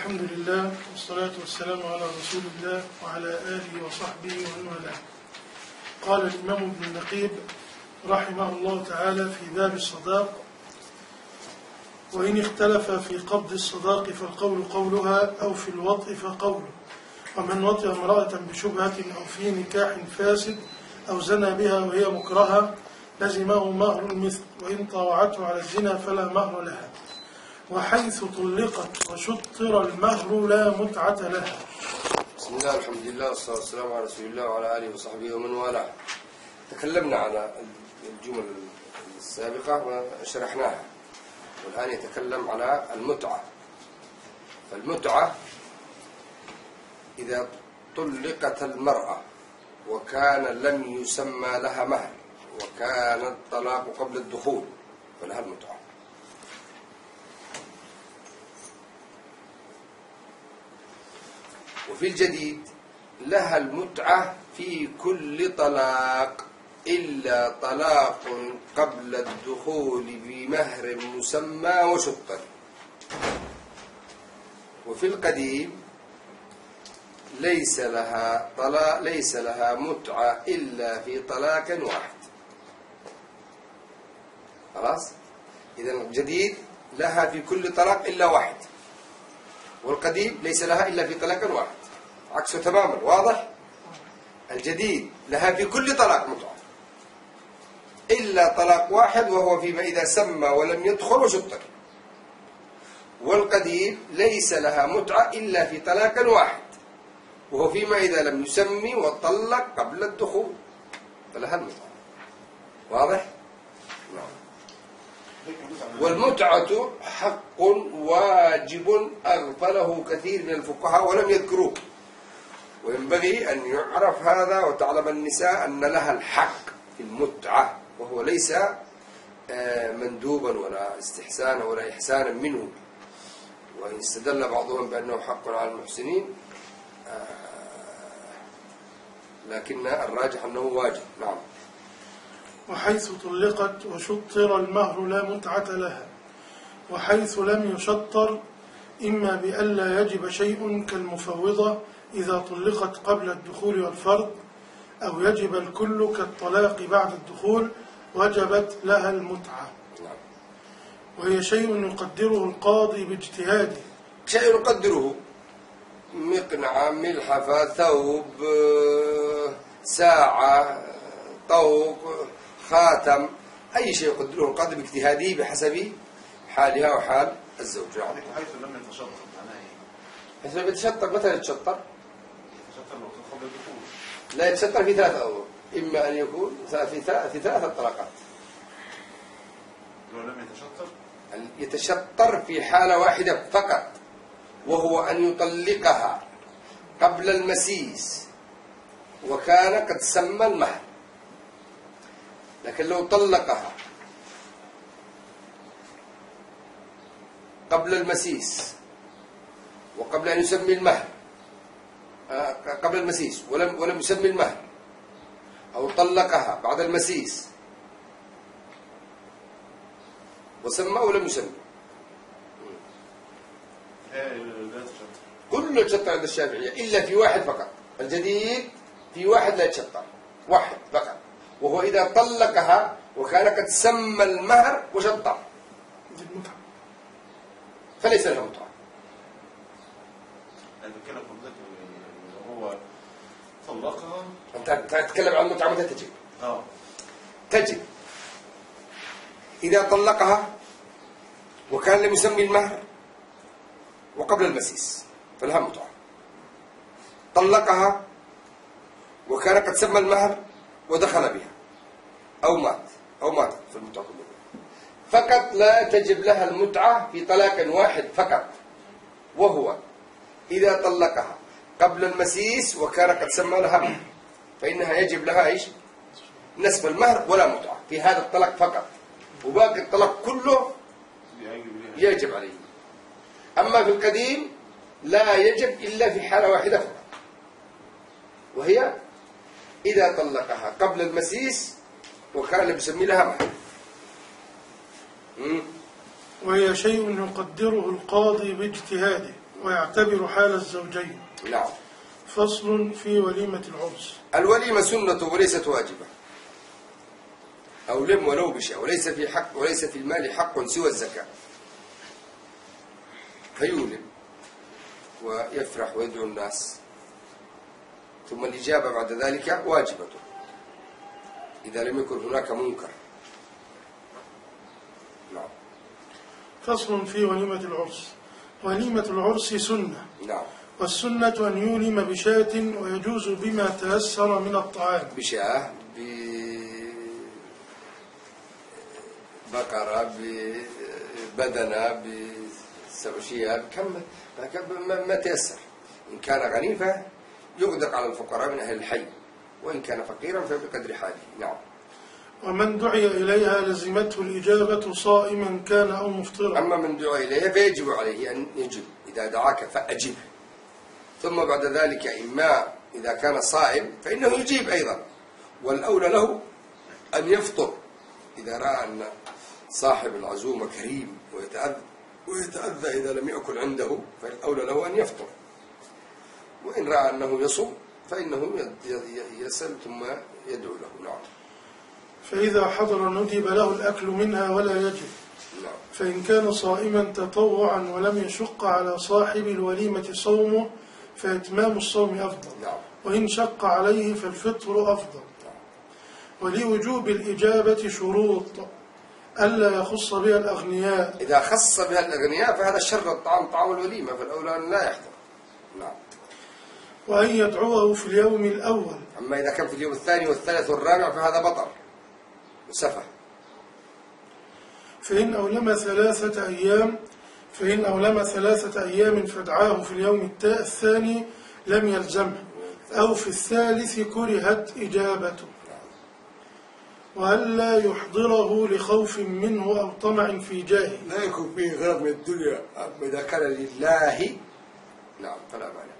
الحمد لله والصلاة والسلام على رسول الله وعلى آله وصحبه ومن والاه. قال الإمام ابن النقيب رحمه الله تعالى في باب الصداق: وإن اختلف في قبض الصداق فالقول قولها أو في الوطء فقوله. ومن وطئ امرأة بشبهة أو في نكاح فاسد أو زنى بها وهي مكرهة لزمه مهر المثل، وإن طاوعته على الزنا فلا مهر لها. وحيث طلقت وشطر المهر لا متعة لها. بسم الله الحمد لله والصلاة والسلام على رسول الله وعلى آله وصحبه ومن والاه. تكلمنا على الجمل السابقة وشرحناها، والآن يتكلم على المتعة. فالمتعة إذا طلقت المرأة وكان لم يسمى لها مهر وكان الطلاق قبل الدخول فلها المتعة. وفي الجديد لها المتعة في كل طلاق إلا طلاق قبل الدخول بمهر مسمى وشطر. وفي القديم ليس لها متعة إلا في طلاق واحد. خلاص؟ إذا الجديد لها في كل طلاق إلا واحد، والقديم ليس لها إلا في طلاق واحد، عكسه تماما. واضح؟ الجديد لها في كل طلاق متعة إلا طلاق واحد، وهو فيما إذا سمى ولم يدخل وشطر. والقديم ليس لها متعة إلا في طلاق واحد، وهو فيما إذا لم يسمي وطلق قبل الدخول فلها المتعة. واضح؟ نعم. والمتعة حق واجب أغفله كثير من الفقهاء ولم يذكروه، وينبغي أن يعرف هذا وتعلم النساء أن لها الحق في المتعة، وهو ليس مندوبا ولا استحسانا ولا إحسانا منه. وإن استدل بعضهم بأنه حق على المحسنين، لكن الراجح أنه واجب. نعم. وحيث طلقت وشطر المهر لا متعة لها. وحيث لم يشطر إما بألا يجب شيء كالمفوضة إذا طلقت قبل الدخول والفرض، أو يجب الكل كالطلاق بعد الدخول وجبت لها المتعة. وهي شيء يقدره القاضي باجتهاده. شيء يقدره: مقنعة، ملحفة، ثوب، ساعة، طوق، خاتم، أي شيء يقدره القاضي باجتهاده بحسب حالها وحال الزوج. حيث لم يتشطر معناه ايه؟ حيث لم يتشطر متى يتشطر؟ يتشطر لو كان قبل الدخول. لا يتشطر في ثلاث أمور: إما أن يكون في ثلاث طلقات. لو لم يتشطر يتشطر في حالة واحدة فقط، وهو أن يطلقها قبل المسيس وكان قد سمى المهر. لكن لو طلقها قبل المسيس وقبل أن يسمي المهر، قبل المسيس ولم يسمي المهر، أو طلقها بعد المسيس وسمى ولم يسمي، كله يتشطر عند الشافعية إلا في واحد فقط. الجديد في واحد لا يتشطر، واحد فقط، وهو إذا طلقها وكان قد سمى المهر وشطر فليس لها متعة. أنا بتكلم حضرتك هو طلقها. أنت تتكلم عن المتعة متى تجب؟ تجب إذا طلقها وكان لم يسمي المهر وقبل المسيس فلها متعة. طلقها وكان قد سمى المهر ودخل بها أو مات في المتعة فقط لا تجب لها المتعة في طلاق واحد فقط، وهو إذا طلقها قبل المسيس وكان قد سمى لها مهر، فإنها يجب لها إيش؟ نصف المهر ولا متعة في هذا الطلاق فقط، وباقي الطلاق كله يجب عليه. أما في القديم لا يجب إلا في حالة واحدة فقط، وهي إذا طلقها قبل المسيس وكان يسمي لها مهر. وهي شيء يقدره القاضي باجتهاده. ويعتبر حال الزوجين. نعم. فصل في وليمة العرس. الوليمة سنة وليست واجبة، أو لم ولو بشيء، وليس في المال حق سوى الزكاة، فيولم ويفرح ويدعو الناس، ثم الإجابة بعد ذلك واجبة إذا لم يكن هناك منكر. نعم. فصل في وليمة العرس. وليمة العرس سنة، نعم. والسنة أن يولم بشاة، ويجوز بما تيسر من الطعام. بشاة، ببقرة، ببدنة، بسوشية، ما تيسر. إن كان غني فيغدق على الفقراء من أهل الحي، وإن كان فقيرا فبقدر حاله. نعم. ومن دعي إليها لزمته الإجابة صائما كان أو مفطرا. أما من دعي إليها فيجب عليه أن يجب، إذا دعاك فأجب، ثم بعد ذلك إما إذا كان صائم فإنه يجيب أيضا، والأولى له أن يفطر إذا رأى أن صاحب العزومة كريم ويتأذى إذا لم يأكل عنده، فالأولى له أن يفطر، وإن رأى أنه يصوم فإنه يسأل ثم يدعو له. نعم. فإذا حضر ندب له الأكل منها ولا يجب. نعم. فإن كان صائما تطوعا ولم يشق على صاحب الوليمة صومه فإتمام الصوم أفضل. نعم. وإن شق عليه فالفطر أفضل. نعم. ولوجوب الإجابة شروط ألا يخص بها الأغنياء. إذا خص بها الأغنياء فهذا شر الطعام، طعام الوليمة، فالأولى أن لا يحضر. نعم. وأن يدعوه في اليوم الأول. أما إذا كان في اليوم الثاني والثالث والرابع فهذا بطل وسفه. فإن أولم 3 أيام فدعاه في اليوم الثاني لم يلزمه، أو في الثالث كرهت إجابته. وألا يحضره لخوف منه أو طمع في جاهه. لا يكون فيه غرض من الدنيا. إذا كان لله نعم فلا مانع.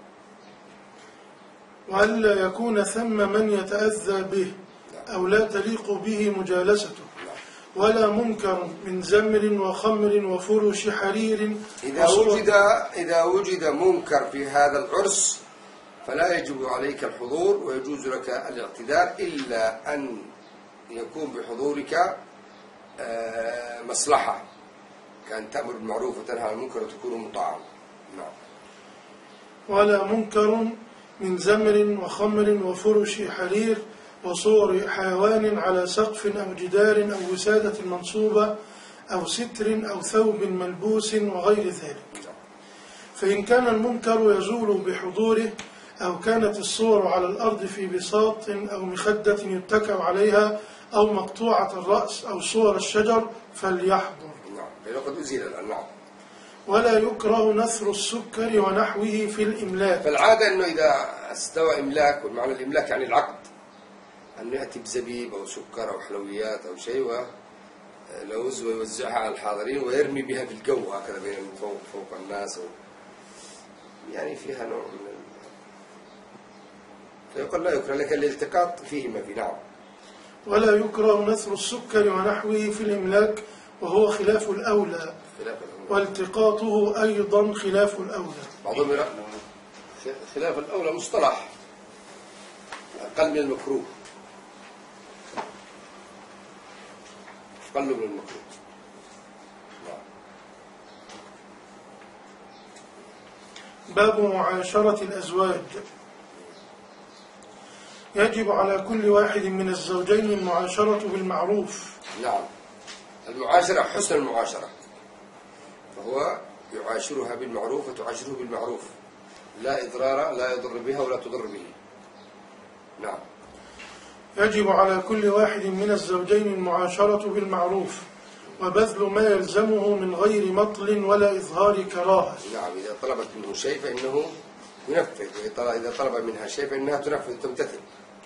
وألا يكون ثم من يتأذى به أو لا تليق به مجالسته، ولا منكر من زمر وخمر وفرش حرير. إذا وجد منكر في هذا العرس فلا يجب عليك الحضور، ويجوز لك الاعتذار، إلا أن يكون بحضورك مصلحة، كأن تأمر بالمعروف وتنهى عن المنكر وتكون مطاعا. نعم. ولا منكر من زمر وخمر وفرش حرير وصور حيوان على سقف أو جدار أو وسادة منصوبة أو ستر أو ثوب ملبوس وغير ذلك. فإن كان المنكر يزول بحضوره، أو كانت الصور على الأرض في بساط أو مخدة يتكأ عليها، أو مقطوعة الرأس، أو صور الشجر، فليحضر. نعم. قد أزيل الآن. نعم. ولا يكره نثر السكر ونحوه في الإملاك. فالعادة أنه إذا استوى إملاك، والمعنى الإملاك يعني العقد، أن يأتي بزبيب أو سكر أو حلويات أو شيء ولوز ويوزعها على الحاضرين ويرمي بها في الجو هكذا بين فوق الناس، يعني فيها نوع من فيقول لا يكره لك الالتقاط فيه ما في. نعم. ولا يكره نثر السكر ونحوه في الإملاك، وهو خلاف الأولى، والتقاطه أيضا خلاف الأولى. بعضهم يرى خلاف الأولى مصطلح أقل من المكروه، أقل من المكروه. باب معاشرة الأزواج. يجب على كل واحد من الزوجين المعاشرة بالمعروف. نعم. المعاشرة حسن المعاشرة، فهو يعاشرها بالمعروف وتعاشره بالمعروف، لا إضرار، لا يضر بها ولا تضر به. نعم. يجب على كل واحد من الزوجين المعاشرة بالمعروف، وبذل ما يلزمه من غير مطل ولا إظهار كراهة. نعم. إذا طلبت منه شيء فإنه ينفذ، إذا طلب منها شيء فإنها تنفذ تمتثل.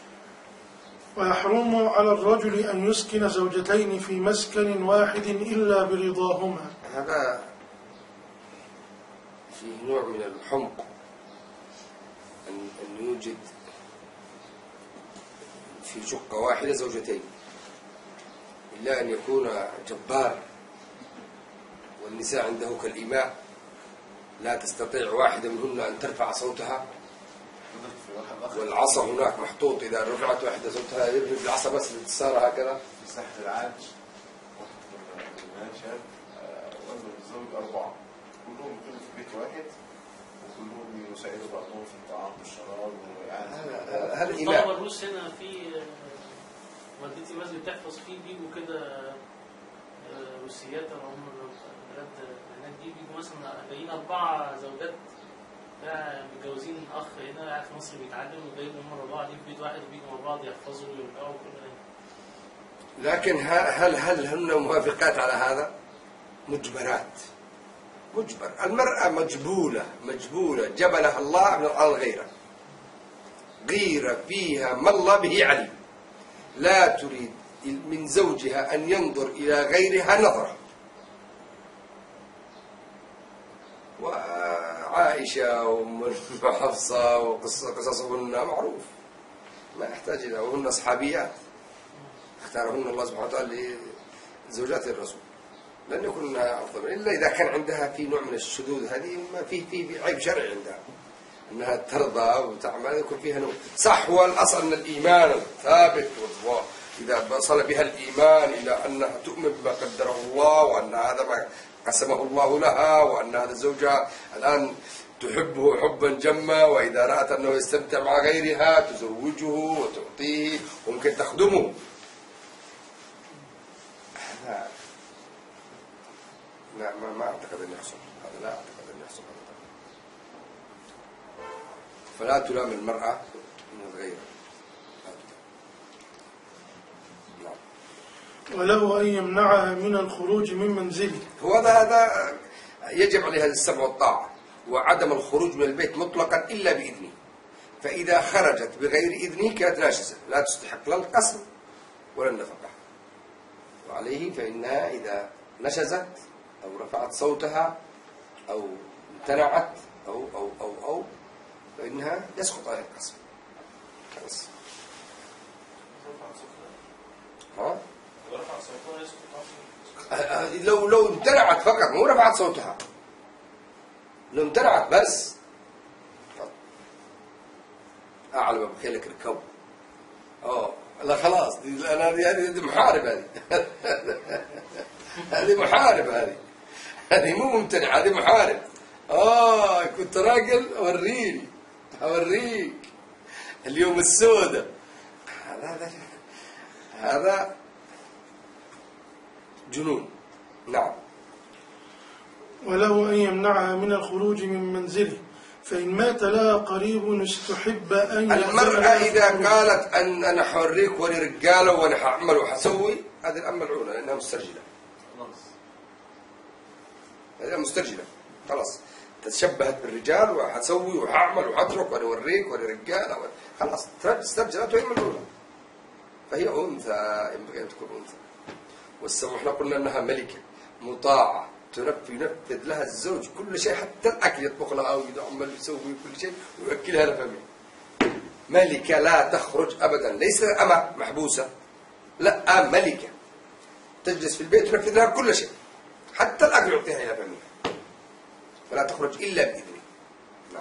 ويحرم على الرجل أن يسكن زوجتين في مسكن واحد إلا برضاهما. هذا فيه نوع من الحمق، أن يوجد في شقة واحدة زوجتين، إلا أن يكون جبار والنساء عنده كالإماء لا تستطيع واحدة منهن أن ترفع صوتها، نضرب في واحد آخر والعصا هناك محطوط، إذا رفعت واحدة صوتها يرمي بالعصا بس باتصال هكذا. في ساحة العاج واحد من البنات شاب والد الزوج 4 كلهم يكونوا في بيت واحد وكلهم يساعدوا بعضهم في الطعام والشراب هل الطلبة إله الروس هنا في والدتي مسجد بتحفظ فيه بيجوا كده روسيات اللي هم البلاد هناك دي بيجوا مثلا جايين 4 زوجات متجوزين أخ هنا قاعد في مصر بيتعلم وجايين هم 4 دي في بيت واحد وبيجوا مع بعض يحفظوا ويرجعوا كل ده. لكن هل هن موافقات على هذا؟ مجبرات. مجبر. المرأة مجبولة جبلها الله على الغيرة. غيرة فيها ما الله به عليم. لا تريد من زوجها أن ينظر إلى غيرها نظرة. وعائشة وأم حفصة وقصصهن معروف، ما يحتاج إلى، وهن أصحابيات اختارهن الله سبحانه وتعالى لزوجات الرسول، لن يكن أفضل إلا إذا كان عندها في نوع من الشذوذ، هذه ما في عيب شرعي عندها أنها ترضى وتعمل، يكون فيها نوع صح. والأصل أن الإيمان ثابت، إذا وصل بها الإيمان إلى أنها تؤمن بما قدره الله وأن هذا ما قسمه الله لها، وأن هذا زوجها الآن تحبه حبا جما، وإذا رأت أنه يستمتع مع غيرها تزوجه وتعطيه وممكن تخدمه. هذا لا، ما أعتقد أن يحصل هذا، لا أعتقد أن يحصل هذا. فلا تلام المرأة من الغير. وله أن يمنعها من الخروج من منزله. هو هذا يجب عليها السمع والطاعة، وعدم الخروج من البيت مطلقا إلا بإذنه. فإذا خرجت بغير إذنه كانت ناشزة، لا تستحق لا القسم ولا النفقة. وعليه فإنها إذا نشزت أو رفعت صوتها أو امتنعت أو فإنها يسقط عليها القسم. بس. ها؟ لو امتنعت فقط، مو رفعت صوتها، لو امتنعت بس. أعلم بخيلك الكون. لا خلاص، هذه محارب، هذه محارب، هذه مو ممتنع، هذه محارب. كنت راجل أوريك اليوم السوداء. هذا جنون. نعم. وله أن يمنعها من الخروج من منزله، فإن مات لها قريب استحب أن المرأة إذا قالت أن أنا حوريك ولي رجالة وأنا حأعمل وحسوي، هذه الأم ملعونة لأنها مسترجلة. هذه مسترجلة خلاص، تشبهت بالرجال وحسوي وحأعمل وحترك وأنا أوريك ولي رجالة خلاص استرجلت وهي ملعونة. فهي أنثى، ينبغي أن تكون أنثى. والسمع احنا قلنا أنها ملكة مطاعة، ينفذ لها الزوج كل شيء، حتى الأكل يطبخ لها ويعمل يسوي كل شيء ويأكلها لفمه. ملكة لا تخرج أبدا، ليس أمة محبوسة، لا، ملكة تجلس في البيت تنفذ لها كل شيء، حتى الأكل يعطيها إلى فمها، فلا تخرج إلا بإذنه. نعم.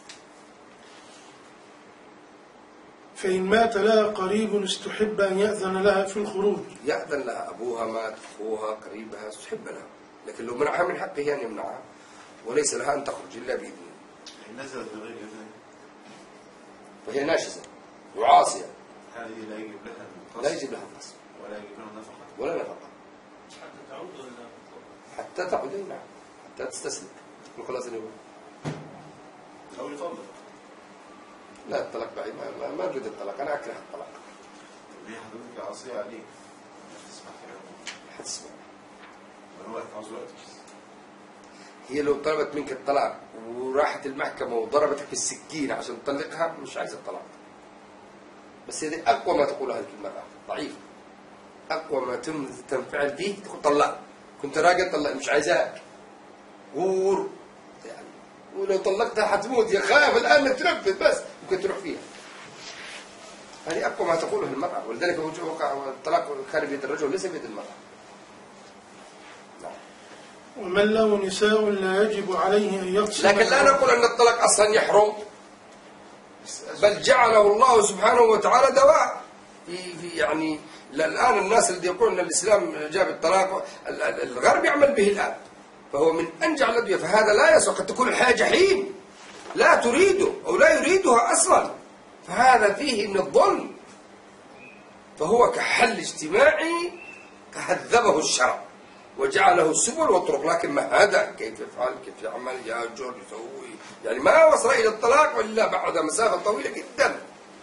فإن مات لها قريب استحب أن يأذن لها في الخروج. يأذن لها، أبوها مات، أخوها، قريبها، استحب لها، لكن لو منعها من حقه أن يمنعها، وليس لها أن تخرج إلا بإذنه. نزلت بغير إذن فهي ناشزة وعاصية، هذه لا يجب لها القسم، لا يجب لها القسم ولا يجب لها النفقة ولا نفقة حتى تعود ولا حتى تعود. نعم، حتى تستسلم. خلاص نقول أو يطلق. لا، الطلاق بعيد، ما أريد الطلاق، أنا أكره الطلاق. ليه حضرتك عصية عليه؟ تسمع كلامه، حتسمع. الوقت عاوز وقت. هي لو طلبت منك الطلاق وراحت المحكمة وضربتك بالسكين عشان تطلقها، مش عايزة الطلاق. بس هذه أقوى ما تقولها هذه المرأة، ضعيف. أقوى ما تنفعل فيه تقول طلق، كنت راجل طلق، مش عايزاك، غور يعني. ولو طلقتها حتموت، يا خايف الآن تنفذ بس ممكن تروح فيها. هذه أقوى ما تقوله المرأة، ولذلك وقع الطلاق كان بيد الرجل ليس بيد المرأة. نعم. ومن له نساء لا يجب عليه أن يقسم. لكن لا نقول أن الطلاق أصلا يحرم، بل جعله الله سبحانه وتعالى دواء في يعني الآن الناس اللي يقولون أن الإسلام جاب الطلاق الغرب يعمل به الآن، فهو من أنجع الأدوية، فهذا لا يسوى. قد تكون الحياة جحيم لا تريده أو لا يريدها أصلا، فهذا فيه من الظلم، فهو كحل اجتماعي هذبه الشرع وجعله السبل والطرق. لكن ما هذا كيف يفعل، كيف يعمل، يهجر، يسوي، يعني ما وصل إلى الطلاق إلا بعد مسافة طويلة جدا.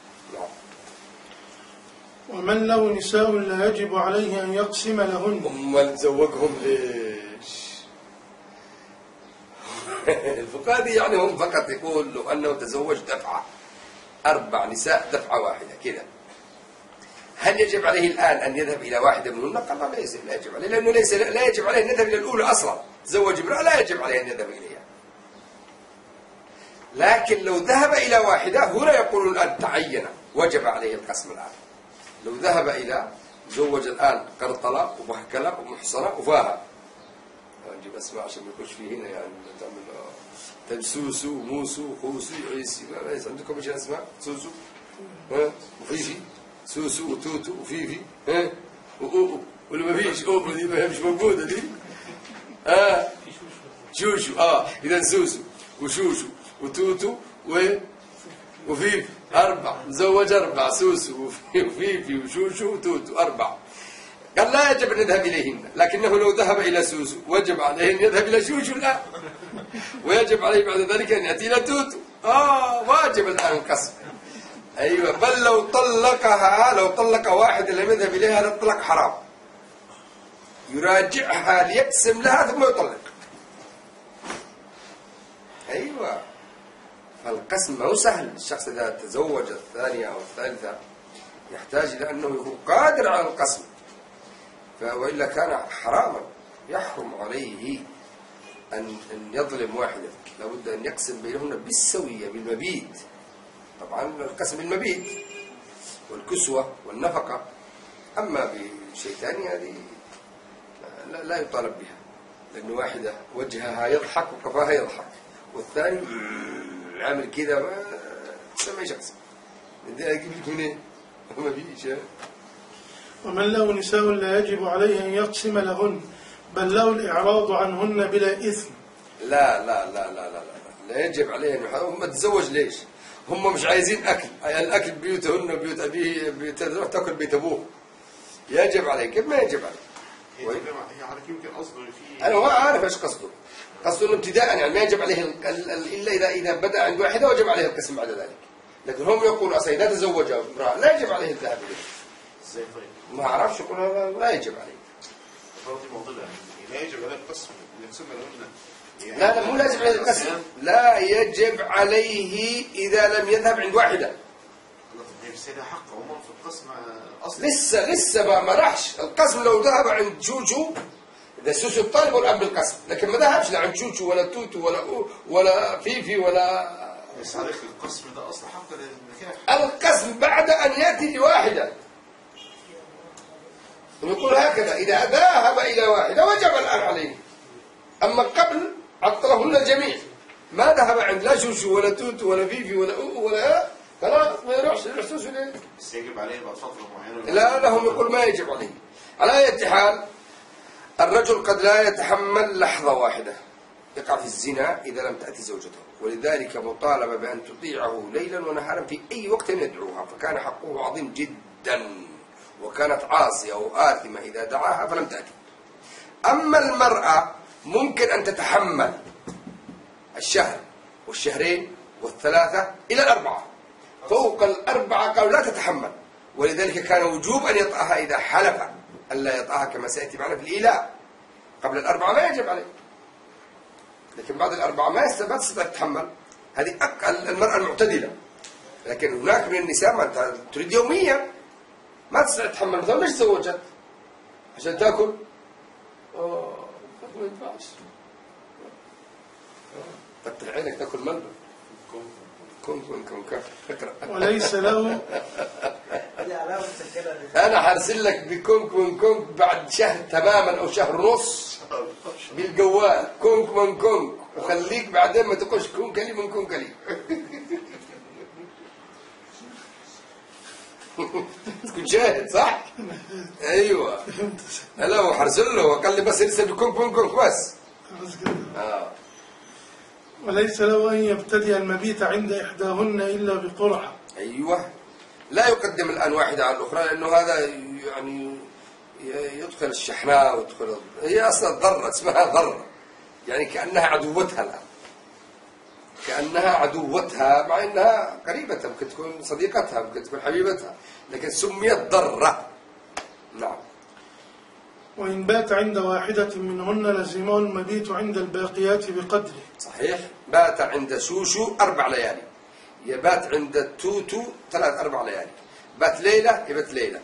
ومن له نساء لا يجب عليه أن يقسم لهن. أمال تزوجهم ليش؟ الفقهاء يعني هم فقط يقول لو أنه تزوج دفعة 4 نساء دفعة واحدة كذا، هل يجب عليه الآن أن يذهب إلى واحدة منهن؟ قال ليس، لا يجب عليه، لأنه لا يجب عليه أن يذهب إلى الأولى أصلا. تزوج امرأة لا يجب عليه أن يذهب إليها. لكن لو ذهب إلى واحدة هنا يقول الآن تعين وجب عليه القسم الآن. لو ذهب إلى زوج الآن قرطلة وبهكلة ومحصنة وفاها، نجيب أسماء عشان ما يخش فيه هنا، يعني تعمل سوسو وموسو وخوسو وعيسي، ليس عندكم ايش اسماء؟ سوسو وفيفي، سوسو وتوتو وفيفي وأوبو، ولا ما فيش أوبو دي مش موجودة دي. شوشو إذا سوسو وشوشو وتوتو وفيفي 4، مزوج 4، سوسو وفيفي وشوشو وتوتو 4. قال لا يجب أن يذهب إليهن، لكنه لو ذهب إلى سوسو وجب عليه أن يذهب إلى شوشو الآن، ويجب عليه بعد ذلك أن يأتي إلى توتو. واجب الآن القسم. أيوة، بل لو طلق واحد لم يذهب إليها هذا الطلاق حرام، يراجعها ليقسم لها ثم يطلق. أيوة، فالقسم ما هو سهل. الشخص إذا تزوج الثانية أو الثالثة يحتاج إلى أنه يكون قادر على القسم، وإلا كان حراما. يحرم عليه أن يظلم واحدة، لابد أن يقسم بينهن بالسوية بالمبيت. طبعا القسم بالمبيت والكسوة والنفقة، أما بشيء ثاني هذه لا يطالب بها، لأن واحدة وجهها يضحك وكفاها يضحك، والثاني عامل كذا ما تسميش قسم. من ذلك أجيب لك منين؟ ما فيش. ومن له نساء لا يجب عليه أن يقسم لهن، بل له الإعراض عنهن بلا إثم. لا لا لا لا لا لا يجب عليه أن هم تتزوج. ليش؟ هم مش عايزين أكل، الأكل بيوتهن بيوت أبيه، تروح تأكل بيت أبوه. يجب عليه. كيف ما يجب عليه؟ هي على يمكن قصده فيه. أنا ما أعرف إيش قصده. قصده ابتداء يعني ما يجب عليه إلا إذا بدأ عند واحدة وجب عليه القسم بعد ذلك. لكن هم يقولوا أصلا إذا تزوج امرأة لا يجب عليه الذهاب إليه. ازاي طيب؟ ما أعرفش، يقول لا يجب عليه. لا يجب عليه القسم يقسم لهن. لا مو لازم عليه القسم، لا يجب عليه إذا لم يذهب عند واحدة. بس هذا حق عموما في القسم أصلا. لسه ما راحش القسم. لو ذهب عند شوشو، إذا سوسو الطالب والأب بالقسم، لكن ما ذهبش لا عند شوشو ولا توتو ولا فيفي ولا. بس عليك القسم ده أصلا حق للنكاح. القسم بعد أن يأتي لواحدة. ونقول هكذا إذا ذهب إلى واحدة وجب الآن عليه، أما قبل عطلهن الجميع. ما ذهب عند لا شوشو ولا توتو ولا فيفي ولا خلاص ما يروح سوسو ليه؟ بس يجب عليه بعد فترة معينة. لا لهم يقول ما يجب عليه. على أي حال الرجل قد لا يتحمل لحظة واحدة، يقع في الزنا إذا لم تأتي زوجته، ولذلك مطالب بأن تطيعه ليلا ونهارا في أي وقت يدعوها، فكان حقه عظيم جدا، وكانت عاصية أو آثمة إذا دعاها فلم تأتي. أما المرأة ممكن أن تتحمل الشهر والشهرين والثلاثة إلى 4، فوق 4 قالوا لا تتحمل، ولذلك كان وجوب أن يطأها إذا حلف ألا يطأها، كما سيأتي معنا في الإيلاء. قبل 4 ما يجب عليه، لكن بعد 4 ما تستطيع تتحمل. هذه المرأة المعتدلة. لكن هناك من النساء ما أنت تريد يوميا ما تستطيع تتحمل، مثلا ليش تزوجت؟ عشان تأكل؟ ما ينفعش. فتح عينك تأكل ملبن. كن اقرأ. وليس له أنا حرسل لك بكونك من كونك بعد شهر تماما أو شهر ونص بالجوال كونك من كونك، وخليك بعدين ما تقولش كون كلي من كون كلي. تكون شاهد صح؟ أيوة. لا هو حرسل له وقال لي بس يرسل بكونك من كونك بس. وليس له أن يبتدئ المبيت عند إحداهن إلا بقرعة. أيوة. لا يقدم الآن واحدة على الأخرى لأنه هذا يعني يدخل الشحناء ويدخل، هي أصلا ضرة اسمها ضرة، يعني كأنها عدوتها الآن، كأنها عدوتها مع أنها قريبتها، ممكن تكون صديقتها، ممكن تكون حبيبتها، لكن سميت ضرة. نعم. وإن بات عند واحدة منهن لزمه المبيت عند الباقيات بقدره. صحيح. بات عند شوشو 4 ليالي، يبات عند التوتو 3-4 ليالي، بات ليلة يبات ليلة.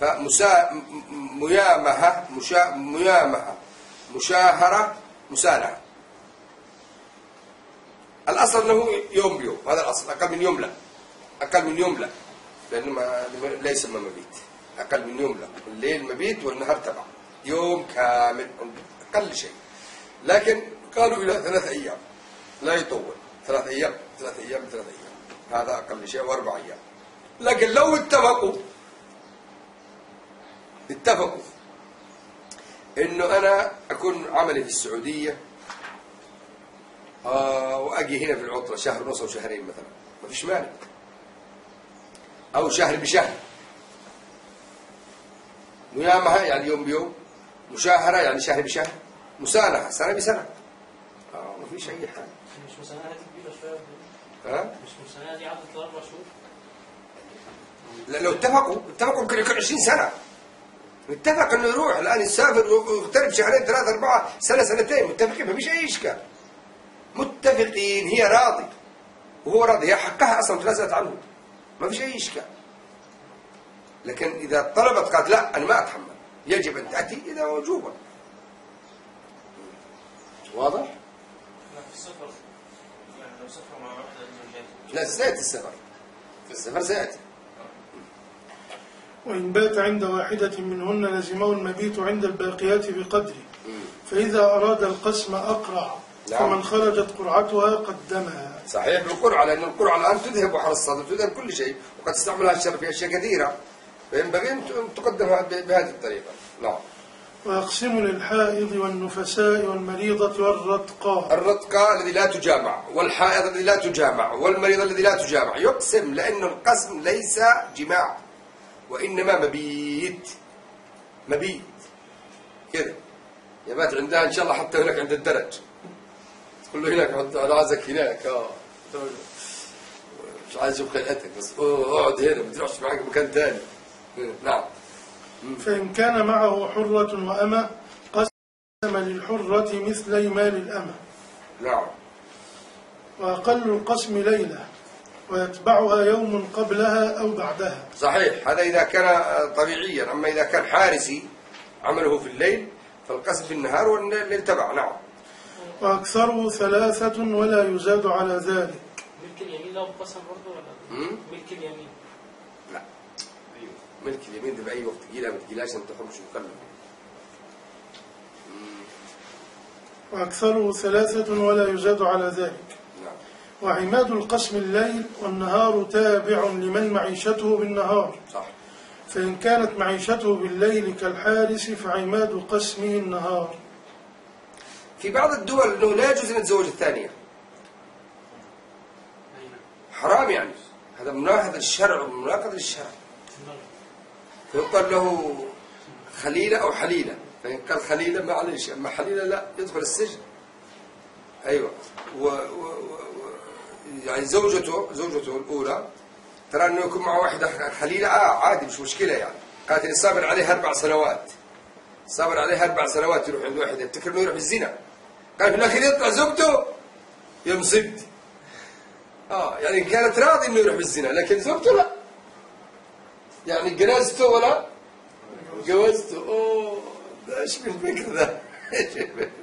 ميامهة مشاهرة مسانعة. الأصل أنه يوم بيوم، هذا الأصل، أقل من يوم لا، أقل من يوم لا، لأنه لا يسمى مبيت، أقل من يوم لا، الليل مبيت والنهار تبع، يوم كامل أقل شيء. لكن قالوا إلى 3 أيام لا يطول، 3 أيام 3 أيام 3 أيام، هذا أقل شيء، و4 أيام. لكن لو اتفقوا إنه أنا أكون عملي في السعودية وأجي هنا في العطلة شهر ونص أو شهرين مثلا، ما فيش مانع، أو شهر بشهر. ميامها يعني يوم بيوم، مشاهرة يعني شهر بشهر، مسانحة سنة بسنة. ما فيش أي حاجة. مش مسانحة دي كبيرة شوية؟ مش مسانحة دي عدد 4 شهور؟ لا لو اتفقوا ممكن يكون 20 سنة. اتفق انه يروح الان يسافر ويغترب شهرين 3 4 سنة سنتين، متفقين ما فيش اي اشكال. متفقين، هي راضي وهو راضي، هي حقها اصلا تنازلت عنه، ما فيش اي اشكال. لكن اذا طلبت قالت لا انا ما اتحمل، يجب ان تاتي اذا وجوبا. واضح؟ لا في السفر، يعني لو سافر مع واحدة زوجات. لا سياتي السفر سياتي. وإن بات عند واحدة منهن لزمه المبيت عند الباقيات بقدره، فإذا أراد القسم أقرع. نعم. فمن خرجت قرعتها قدمها. صحيح بالقرعة، لأن القرعة الآن تذهب وحر الصدر، تذهب كل شيء، وقد تستعملها الشرع في أشياء كثيرة، فينبغي أن تقدمها بهذه الطريقة. نعم. ويقسم للحائض والنفساء والمريضة والرتقاء. الرتقاء الذي لا تجامع، والحائض الذي لا تجامع، والمريض الذي لا تجامع، يقسم، لأن القسم ليس جماع وإنما مبيت كذا، يبات عندها إن شاء الله حتى هناك عند الدرج، تقول له هناك أنا عايزك هناك، مش عايز أشوف خلقتك بس اقعد هنا، ما تروحش معاك مكان ثاني. نعم. فإن كان معه حرة وأمة قسم للحرة مثلي مال الأمة. نعم. وأقل القسم ليلة، ويتبعها يوم قبلها أو بعدها. صحيح، هذا إذا كان طبيعيا، أما إذا كان حارسي عمله في الليل فالقسم في النهار والليل تبع. نعم. وأكثره 3 ولا يزاد على ذلك. ملك اليمين له قسم برضه ولا؟ ملك اليمين لا. ملك اليمين ده بأي وقت تجيلها ما تجيلهاش أنت تخرج مكلف. وأكثره 3 ولا يزاد على ذلك. وعماد القسم الليل، والنهار تابع لمن معيشته بالنهار. صح. فإن كانت معيشته بالليل كالحارس فعماد قسمه النهار. في بعض الدول أنه لا يجوز أن يتزوج الثانية، حرام يعني، هذا مناهض للشرع ومناقض للشرع، فيقال له خليلة أو حليلة، فإن قال خليلة معلش، أما حليلة لا يدخل السجن. أيوة. يعني زوجته الأولى ترى أنه يكون مع واحدة خليلة عادي مش مشكلة يعني، قالت لي صابر عليها 4 سنوات، صابر عليها 4 سنوات يروح عند واحدة يفتكر أنه يروح بالزنا، قال في الأخير يطلع زوجته يا مصيبتي. يعني كانت راضي أنه يروح بالزنا، لكن زوجته لا، يعني جنازته ولا جوازته. ده إيش بالفكر ده؟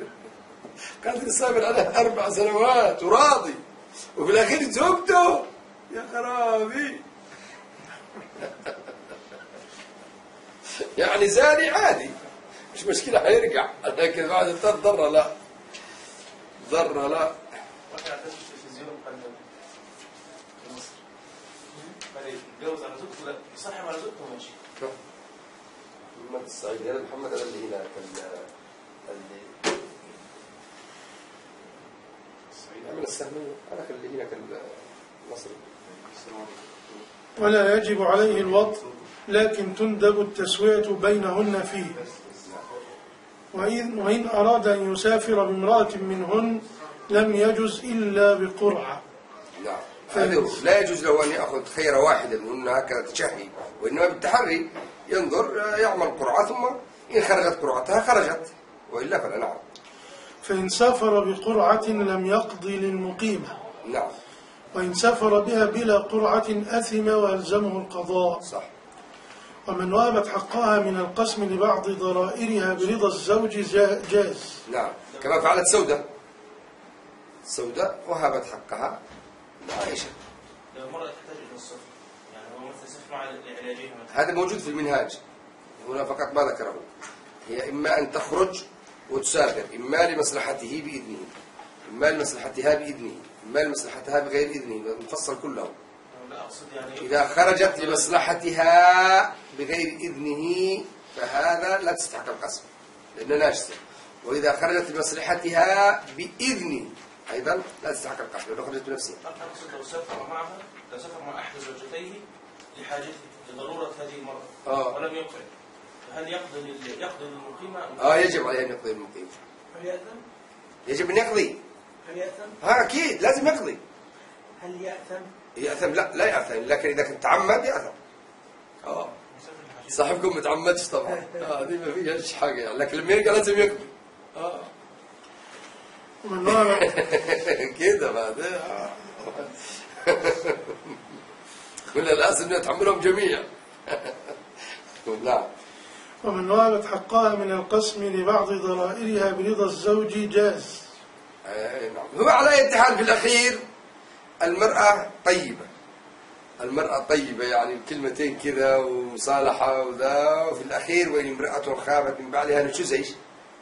قالت لي صابر عليها 4 سنوات وراضي، وفي الأخير زوجته يا خرابي. يعني زاني عادي مش مشكلة هيرجع، لكن بعد ضرة لا، ضرة لا. واحد عندنا في التلفزيون قال في مصر قال يتجوز على زوجته، لا يصاحب على زوجته ماشي. محمد السعيد هذا محمد اللي هناك اللي من السهمية أنا اللي هناك المصري. ولا يجب عليه الوطء، لكن تندب التسوية بينهن فيه. وإن أراد أن يسافر بامرأة منهن لم يجز إلا بقرعة. نعم، لا يجوز له أن يأخذ خير واحدة منهن هكذا تشهي، وإنما بالتحري ينظر يعمل قرعة، ثم إن خرجت قرعتها خرجت، وإلا فلا. نعم. فإن سافر بقرعة لم يقضي للمقيمة. نعم. وإن سافر بها بلا قرعة أثم وألزمه القضاء. صح. ومن وهبت حقها من القسم لبعض ضرائرها برضا الزوج جاز. نعم، كما فعلت سوداء وهبت حقها لعائشة. لو المرأة تحتاج إلى السفر، يعني هو مثلا سفر مع لعلاجها، هذا موجود في المنهاج هنا فقط ما ذكره. هي إما أن تخرج وتسافر، إما لمصلحته بإذنه، إما لمصلحتها بإذنه، إما لمصلحتها بغير إذنه، نفصل كله. لا أقصد يعني إذا خرجت لمصلحتها بغير إذنه فهذا لا تستحق القسم لأنه ناجسة. وإذا خرجت لمصلحتها بإذنه أيضا لا تستحق القسم لأنه خرجت بنفسها. أقصد لو سافر مع أحد زوجتيه لحاجته لضرورة هذه المرأة ولم يقبل، فهل يقضي للمقيمة؟ يجب عليه أن يقضي للمقيم. هل يأثم؟ يجب أن يقضي. هل يأثم؟ أكيد لازم يقضي. هل يأثم؟ يأثم؟ لا يأثم، لكن إذا كنت تعمد يأثم. صاحبكم متعمدش طبعا. دي ما فيهاش حاجة يعني. لكن لما يرجع لازم يقضي. كده بعدين كل لازم نتحملهم جميعا. نعم. ومن وهبت حقها من القسم لبعض ضرائرها برضا الزوج جاز. نعم. هو على أي حال في الأخير المرأة طيبة، المرأة طيبة يعني كلمتين كذا ومصالحة وذا، وفي الأخير وإن امرأة خابت من بعدها نشوز إيش؟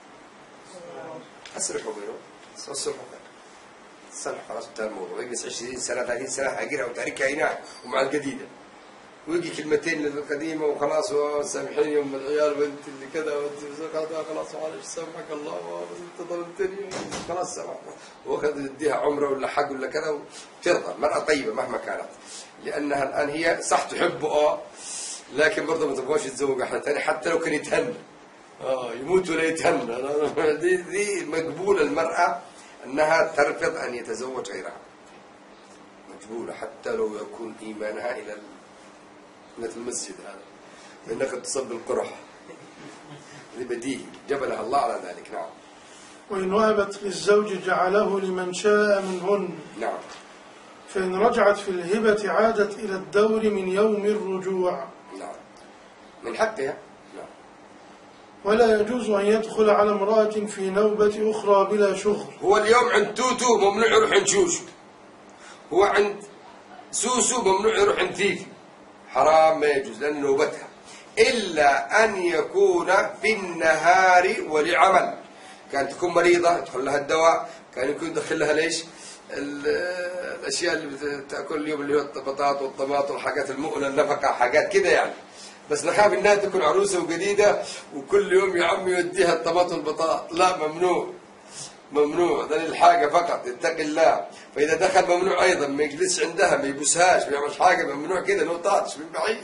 أسرحوا بينهم، أسرحوا صلح خلاص انتهى الموضوع. يجلس 20 سنة 30 سنة حاجرها وتاركها هناك ومع الجديدة، ويجي كلمتين للقديمة وخلاص وسامحيني يوم العيال وانت اللي كذا وانت خلاص معلش سامحك الله انت ظلمتني خلاص سامحك، واخذ يديها عمره ولا حق ولا كذا وترضى. المرأة طيبة مهما كانت، لأنها الآن هي صح تحبه لكن برضه ما تبغاش تتزوج أحد ثاني حتى لو كان يتهنى يموت ولا يتهنى. دي مقبولة المرأة أنها ترفض أن يتزوج غيرها، مقبولة حتى لو يكون إيمانها إلى مثل المسجد هذا فإنك تصب القرح لبديه جبلها الله على ذلك. نعم. وإن وهبت للزوج جعله لمن شاء منهن. نعم. فإن رجعت في الهبة عادت إلى الدور من يوم الرجوع. نعم، من حقها. نعم. ولا يجوز أن يدخل على امرأة في نوبة أخرى بلا شغل. هو اليوم عند توتو ممنوع يروح عند شوشو، هو عند سوسو ممنوع يروح عند فيفي، حرام ما يجوز لأن نوبتها، إلا أن يكون في النهار ولعمل. كانت تكون مريضة يدخل لها الدواء، كان يكون يدخل لها ليش الأشياء اللي تأكل اليوم اللي هو البطاط والطماط والحاجات المؤنة النفقة حاجات كده يعني. بس نخاف إنها تكون عروسة وجديدة وكل يوم يا عمي يوديها الطماط والبطاط، لا ممنوع، ممنوع. ده للحاجة فقط، يتقي الله. فإذا دخل ممنوع أيضا ما يجلسش عندها، ما يبوسهاش، ما يعملش حاجة، ممنوع كده نوطاتش من بعيد.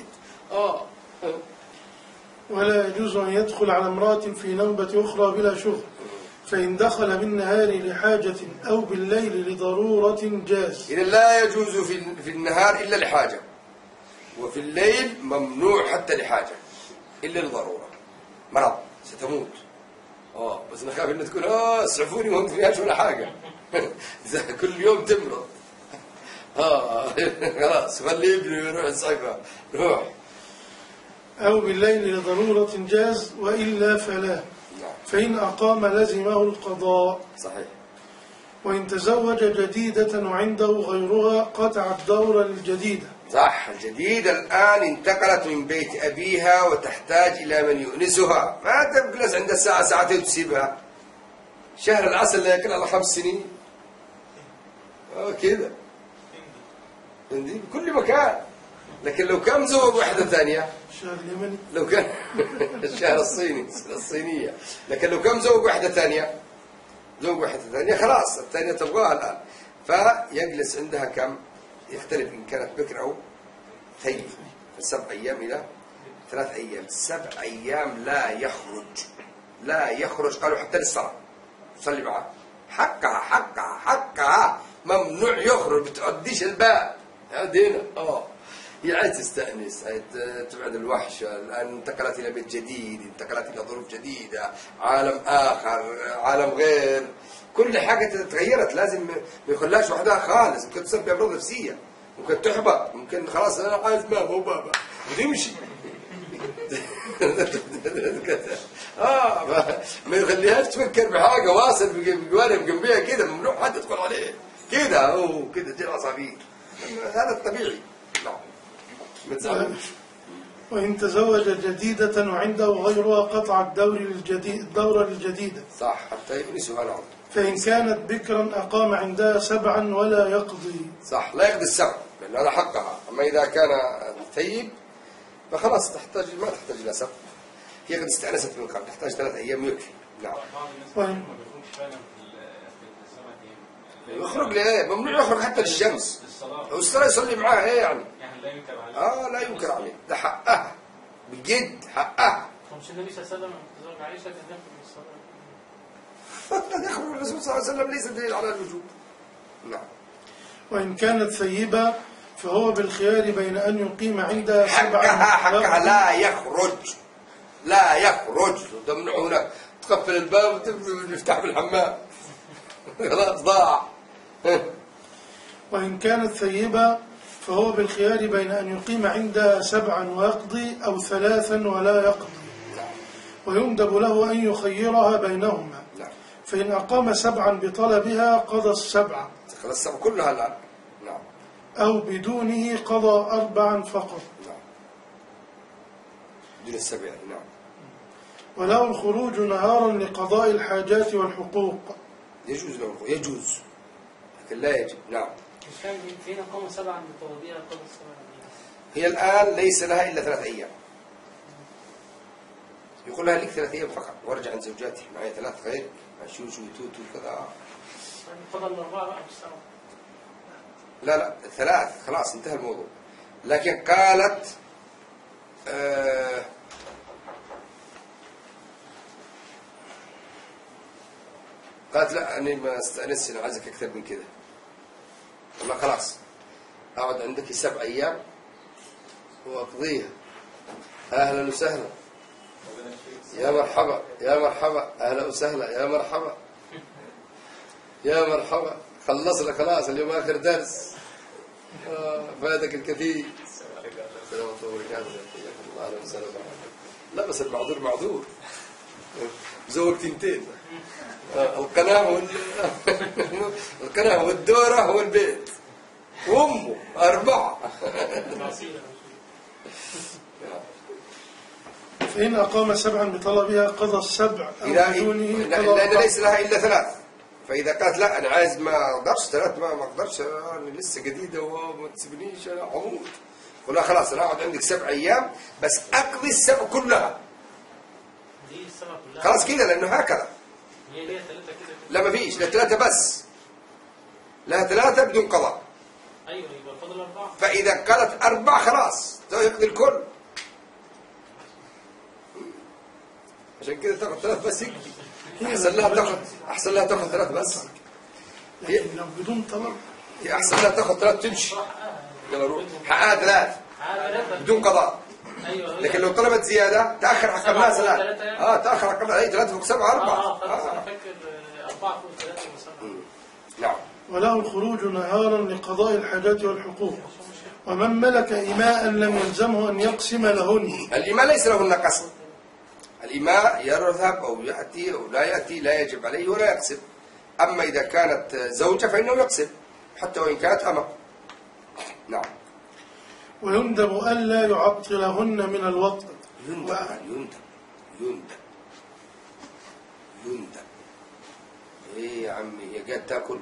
ولا يجوز أن يدخل على امرأة في نوبة أخرى بلا شغل، فإن دخل بالنهار لحاجة أو بالليل لضرورة جاز. إذا لا يجوز في النهار إلا لحاجة، وفي الليل ممنوع حتى لحاجة إلا لضرورة، مرض ستموت. بس نخاف إن تكون اسعفوني وانت فيهاش ولا حاجة. كل يوم تمرض. خلاص خلي ابني يروح يسعفها، روح. أو بالليل لضرورة جاز، وإلا فلا. فإن أقام لزمه القضاء. صحيح. وإن تزوج جديدة وعنده غيرها قطع الدورة للجديدة. صح. الجديدة الآن انتقلت من بيت أبيها وتحتاج إلى من يؤنسها، ما تجلس عند الساعة ساعتين وتسيبها. شهر العسل لا يقل على 5 سنين. كذا عندي بكل مكان. لكن لو كان مزوج واحدة ثانية، الشهر اليمني، لو كان الشهر الصينية، لكن لو كان مزوج واحدة ثانية، زوج واحدة ثانية خلاص الثانية تبغاها الآن، فيجلس عندها كم؟ يختلف إن كانت بكر أو ثيب، 7 أيام إلى 3 أيام. 7 أيام لا يخرج قالوا حتى للصلاة صلي معه. حقها ممنوع يخرج، بتؤديش الباب هنا. هي عايز تستأنس، عايز تبعد الوحشة. الآن انتقلت إلى بيت جديد، انتقلت إلى ظروف جديدة، عالم آخر، عالم غير، كل حاجة تغيرت. لازم ما يخلاش وحدها خالص. ممكن تصير بأمراض نفسية، ممكن تحبط، ممكن خلاص أنا عايز ماما وبابا وتمشي. ما يخليهاش تفكر بحاجة، واصل بجوانب جنبيها كده، ممنوع حد يدخل عليه كده كده تجي العصافير. هذا الطبيعي. وإن تزوج جديدة وعنده غيرها قطع الدورة للجديدة. صح. حتى يؤنسها. نعم. فإن كانت بكرا أقام عندها 7 ولا يقضي. صح. لا يقضي 7 لأن هذا حقها. أما إذا كان ثيب فخلاص ما تحتاج إلى 7. هي قد استأنست من قبل، تحتاج 3 أيام يكفي. نعم. يخرج ليه؟ ممنوع يخرج حتى للشمس. والصلاة يصلي معاها ايه يعني؟ لا ينكر عليه. لا ينكر عليه، ده حقها بجد، حقها. مش النبي صلى الله عليه وسلم تزوج عائشة كان يخرج من الصلاة. يخرج الرسول صلى الله عليه وسلم ليس دليل على الوجوب. نعم. وإن كانت ثيبة فهو بالخيار بين أن يقيم عندها 7. حقها لا يخرج. تمنع هناك، تقفل الباب وتفتح بالحمام. خلاص ضاع. وإن كانت ثيبة فهو بالخيار بين أن يقيم عندها 7 ويقضي أو 3 ولا يقضي، ويندب له أن يخيرها بينهما. فإن أقام 7 بطلبها قضى 7. خلاص 7 كلها الآن. نعم. أو بدونه قضى 4 فقط. نعم. دون 7. نعم. وله الخروج نهارا لقضاء الحاجات والحقوق. يجوز له الخروج، يجوز، لكن لا يجب. نعم. فين أقام 7 بطلبها قضى 7. هي الآن ليس لها إلا 3 أيام. يقول لها لك 3 أيام فقط، وارجع عند زوجاتي معي 3 غير شو توتو كذا. فضل 4 بقى مش 7. لا 3 خلاص انتهى الموضوع. لكن قالت قالت لا أنا ما استأنس، أنا عايزك أكثر من كده. والله خلاص أقعد عندك 7 أيام وأقضيها. أهلا وسهلا، يا مرحبا يا مرحبا، أهلا وسهلا، يا مرحبا يا مرحبا. خلصنا خلاص، اليوم آخر درس. فاتك الكثير. السلام عليكم وبركاته. الله أهلا وسهلا. لا بس المعذور معذور. زوج 2. القناة والدورة والبيت وأمه 4. فإن أقام 7 بطلبها قضى 7 أو بدونه قضى. لأن ليس لها إلا 3. فإذا قالت لا أنا عايز ما أقدرش 3 ما أقدرش، أنا لسه جديدة وما تسيبنيش أنا أموت. قلنا خلاص أنا أقعد عندك 7 أيام بس أقضي 7 كلها. خلاص كده، لأنه هكذا. هي ليها 3 كده. لا ما فيش، لا 3 بس، لها 3 بدون قضاء. أيوه يبقى فضل 4. فإذا قالت 4 خلاص يقضي الكل. عشان كده تاخذ 3 بس يكفي. أحسن لها تاخذ 3 بس. لكن لو بدون طلب هي أحسن لها تاخذ 3 تمشي. يلا روح حقها 3 بدون قضاء. أيوه. لكن لو طلبت زيادة تأخر حق الناس. لا تأخر حق الناس. 3 فوق 7 4. خلاص أنا فاكر 4 فوق 3 و7. نعم. وله الخروج نهارا لقضاء الحاجات والحقوق. ومن ملك إماء لم يلزمه أن يقسم لهن. الإماء ليس لهن قسم. الإماء يذهب أو يأتي أو لا يأتي لا يجب عليه ولا يقسم. أما إذا كانت زوجة فإنه يقسم حتى وإن كانت أمة. نعم. ويندب ألا يعطلهن من الوطء. يندب إيه يا عمي، هي قاعد تاكل؟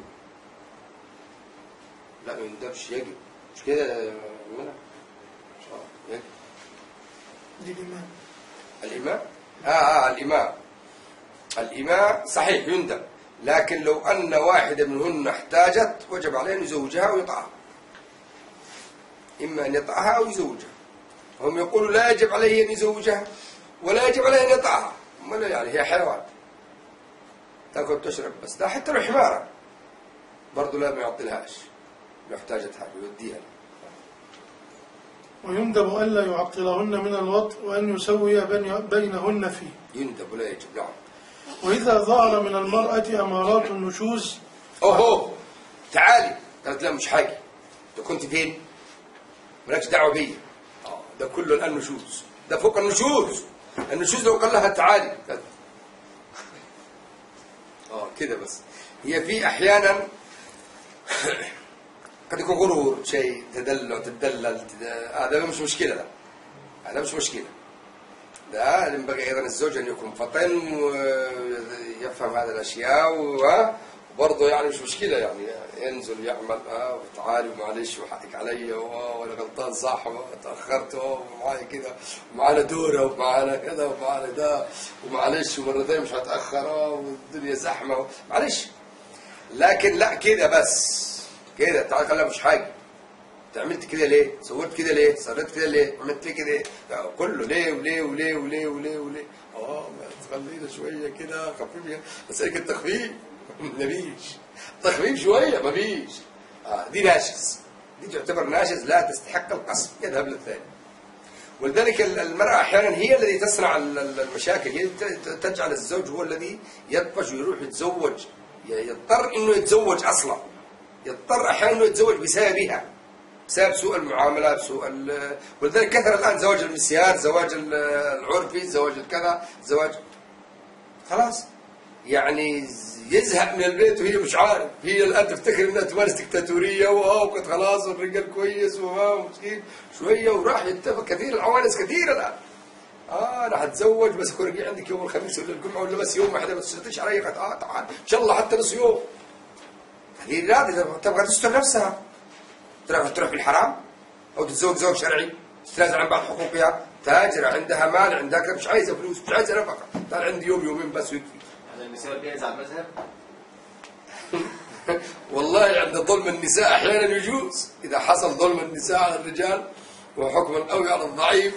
لا ما يندبش، يجب. مش كده يا منى؟ يجب. دي الإمام. الإمام. الإمام صحيح يندب، لكن لو أن واحدة منهن احتاجت وجب عليه أن يزوجها ويطعها. إما أن يطعها أو يزوجها. هم يقولوا لا يجب عليه أن يزوجها ولا يجب عليه أن يطعها. ما يعني هي حيوان تاكل وتشرب بس. لا حتى لو حمارة برضو لا ما يعطيلهاش، لو احتاجت حاجة يوديها. ويندب ألا يعطلهن من الوطء وأن يسوي بينهن فيه. يندب ولا يجب. نعم. وإذا ظهر من المرأة أمارات النشوز. أوه تعالي، قالت لا مش حاجة، أنت كنت فين؟ مالكش دعوة بيا. ده كله الآن نشوز، ده فوق النشوز. النشوز لو قال لها تعالي كده بس. هي في أحيانا قد يكون غرور، شيء تدلل هذا مش مشكلة. هذا مش مشكلة. ده ينبغي أيضا الزوج أن يكون فطن ويفهم هذه الأشياء، وبرضه يعني مش مشكلة يعني ينزل يعمل وتعالي ومعلش وحقك علي وأنا غلطان صح وتأخرت ومعايا كده ومعانا دورة ومعانا كذا ومعانا ده ومعلش ومرتين مش هتأخر والدنيا زحمة معلش. لكن لا كده بس كده تعال خليها مش حاجة. انت عملت كده ليه؟ صورت كده ليه؟ صرت كده ليه؟ عملت ليه كده؟ كله ليه وليه وليه وليه وليه وليه؟ ما تخلينا شويه كده خفيف. مسألة التخفيف مفيش تخفيف شويه مفيش. دي ناشز، دي تعتبر ناشز لا تستحق القسم، يذهب للثاني. ولذلك المرأة أحيانا هي التي تصنع المشاكل، هي تجعل الزوج هو الذي يطفش ويروح يتزوج، يضطر إنه يتزوج أصلا، يضطر أحيانا إنه يتزوج بسببها، بسبب سوء المعاملة، ولذلك كثر الآن زواج المسيار، زواج العرفي، زواج الكذا، زواج خلاص يعني يزهق من البيت وهي مش عارف. هي الآن تفتكر إنها تمارس دكتاتورية وقد خلاص والرجال كويس ومسكين شوية، وراح يتفق كثير العوانس كثير الآن. أنا هتزوج بس أكون رجع عندك يوم الخميس ولا الجمعة ولا بس يوم واحد، بس تشتريش علي تعال إن شاء الله حتى نص يوم. هذه لا تبغى تستر نفسها، تروح في الحرام أو تتزوج زوج شرعي، تتنازل عن بعض حقوقها، تاجرة عندها مال عندها مش عايزة فلوس مش عايزة نفقة، تعال عندي يوم يومين بس ويكفي. هذا النساء بينزع المذهب؟ والله عند ظلم النساء أحيانا يجوز، إذا حصل ظلم النساء على الرجال وحكم القوي على الضعيف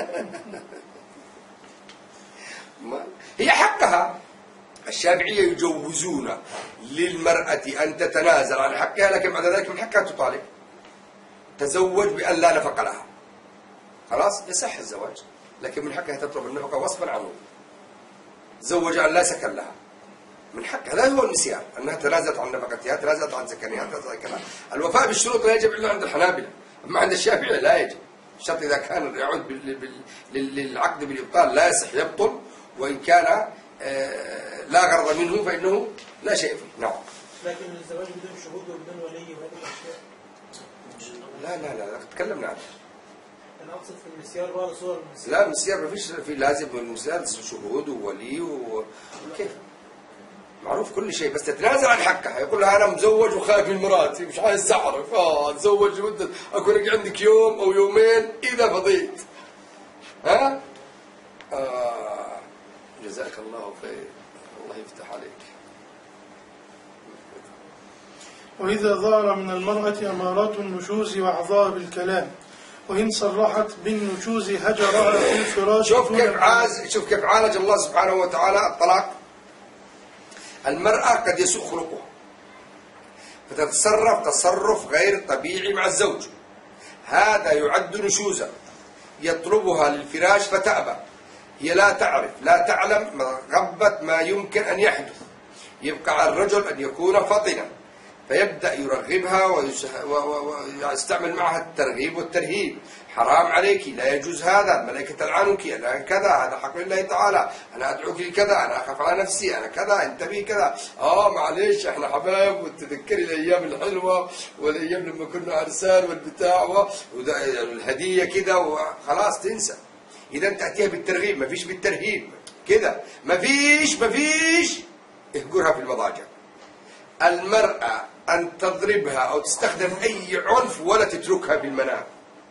هي حقها. الشافعية يجوزون للمرأة أن تتنازل عن حقها، لكن بعد ذلك من حقها تطالب تزوج بأن لا نفقة لها، خلاص يصح الزواج، لكن من حقها تطلب النفقة غصبا عنه. تزوج أن لا سكن لها، من حقها. هذا هو النسيان، أنها تنازلت عن نفقتها، تنازلت عن سكنها، تنازلت عن كذا. الوفاء بالشروط لا يجب إلا عند الحنابلة، أما عند الشافعية لا يجب. الشرط إذا كان يعود للعقد بالإبطال لا يصح، يبطل، وإن كان لا غرض منه فإنه لا شيء فيه. نعم. لكن الزواج بدون شهود وبدون ولي وهذه الأشياء لا تكلمنا عنها. أنا أقصد في المسيار بعض صور المسيار. لا المسيار ما فيش، في لازم المسيار شهود وولي وكيف معروف كل شيء، بس تتنازل عن حقها. يقول لها أنا مزوج وخايف من مراتي مش عايز أعرف، أتزوج مدة أكون عندك يوم أو يومين إذا فضيت. جزاك الله خير، الله يفتح عليك. وإذا ظهر من المرأة أمارات النشوز وأعضاء بالكلام، وإن صرحت بالنشوز هجرها في الفراش. شوف كيف عالج الله سبحانه وتعالى الطلاق. المرأة قد يسوء خلقها فتتصرف تصرف غير طبيعي مع الزوج، هذا يعد نشوزا، يطلبها للفراش فتأبى، هي لا تعرف لا تعلم غبة ما يمكن أن يحدث. يبقى على الرجل أن يكون فطنا فيبدأ يرغبها ويستعمل معها الترغيب والترهيب. حرام عليك، لا يجوز هذا، الملائكة تلعنك، أنا كذا، هذا حق لله تعالى، أنا أدعوك لكذا، أنا أخاف على نفسي، أنا كذا، انتبهي كذا. معلش إحنا حبايب، وتذكري الأيام الحلوة والأيام لما كنا عرسان والبتاع والهدية كذا، وخلاص تنسى. إذا تأتيها بالترغيب، ما فيش بالترهيب كذا، ما فيش اهجرها في المضاجع. المرأة أن تضربها أو تستخدم أي عنف ولا تتركها في المنام.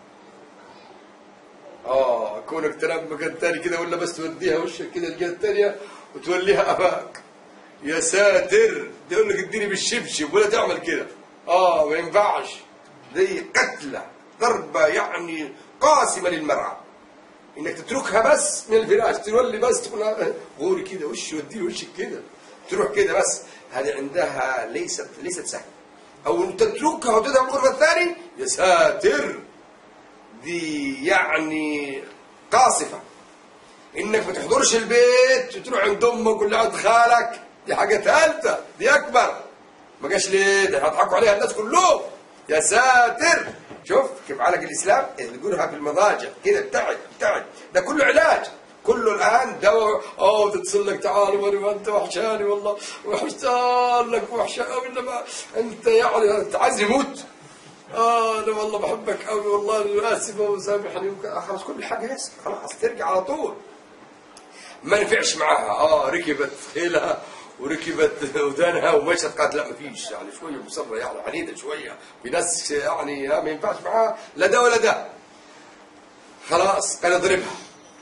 كونك تنام مكان تاني كده، ولا بس توديها وشك كده الجهة التانية وتوليها أباك، يا ساتر، تقول لك اديني بالشبشب ولا تعمل كده. ما ينفعش، دي قتلة، ضربة يعني قاسمة للمرأة. إنك تتركها بس من الفراش، تولي بس تقول غوري كده وشي، وديني وشك كده، تروح كده بس، هذه عندها ليست سهلة. أو أن تتركها وتذهب الغرفة الثانية، يا ساتر، دي يعني قاصفة. إنك ما تحضرش البيت وتروح عند أمك ولا عند خالك، دي حاجة ثالثة، دي أكبر. ما قاش ليه؟ ده هيضحكوا عليها الناس كلهم. يا ساتر، شوف كيف عالج الإسلام، يقولها في المضاجع كده، ابتعد، ده كله علاج، كله الآن دواء. تتصل لك تعال وانت وحشاني والله، وحشتان لك وحشاني، انت يعني انت عايز يموت. انا والله بحبك قوي والله، اسف وسامحني، خلاص كل حاجه يسر، خلاص ترجع على طول. ما نفعش معاها، ركبت خيلها وركبت ودانها ومشت، قالت لا ما فيش، يعني شويه مصره، يعني عنيده شويه، في ناس يعني ما ينفعش معاها لا ده ولا ده. خلاص قال اضربها.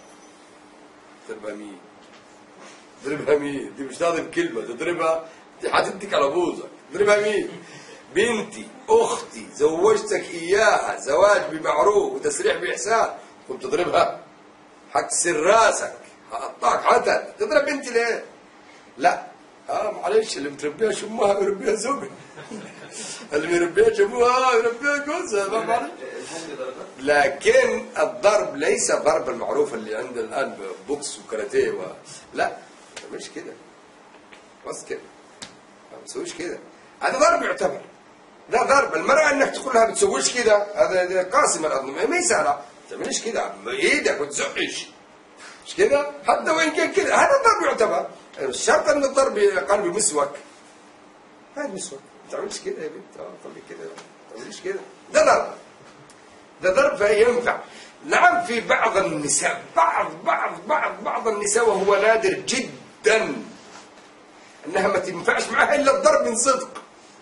تضربها مين؟ دي مش تضرب كلمة، تضربها دي هتديك على بوزك. تضربها مين؟ بنتي، أختي، زوجتك إياها زواج بمعروف وتسريح بإحسان، كنت تضربها؟ هكسر راسك، هقطعك حتت. تضرب بنتي ليه؟ لا، معلش، اللي بتربيها شمها بيربيها زوجها، اللي بيربيها شموها بيربيها جوزها، ما معلش. لكن الضرب ليس ضرب المعروف اللي عندنا الآن بوكس وكاراتيه لا، مش كده، بس كده، ما بتسويش كده، هذا ضرب يعتبر، ده ضرب. المرأة انك تقول لها بتسويش كده، هذا قاسم الأذن، ما يسهل، ما تعملش كده بإيدك وتزقش، مش كده، حتى وإن كان كده، هذا الضرب يعتبر. الشرط ان الضرب قال بمسوك، هذا مسوك، ما تعملش كده يا بنت، خليك كده، ما تعملش كده، ده ضرب، ده ضرب فينفع. نعم، في بعض النساء، بعض النساء، وهو نادر جدا، انها ما تنفعش معها الا الضرب من صدق.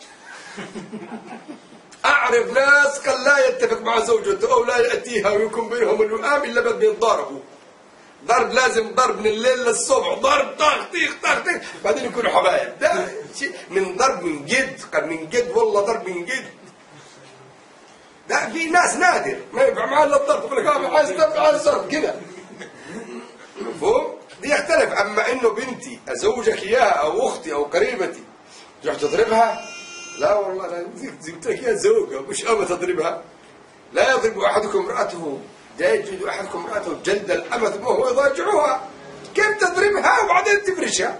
اعرف ناس قال لا يتفق مع زوجته او لا ياتيها ويكون بينهم اللئام الا بعد ما يتضاربوا. ضرب لازم ضرب من الليل للصبح، ضرب طخ طخ، بعدين يكونوا حبايب. ده شيء من ضرب من جد، قال من جد والله ضرب من جد. ده في ناس نادر ما ينفع معاه الا الضرب، يقول لك عايز ضرب كده، مفهوم؟ دي يختلف. اما انه بنتي ازوجك اياها او اختي او قريبتي تروح تضربها، لا والله، لا، جبت لك اياها زوجه مش تضربها. لا يضرب احدكم امراته، لا يجلد احدكم امراته جلد الامة ثم هو يضاجعها. كيف تضربها وبعدين تفرشها؟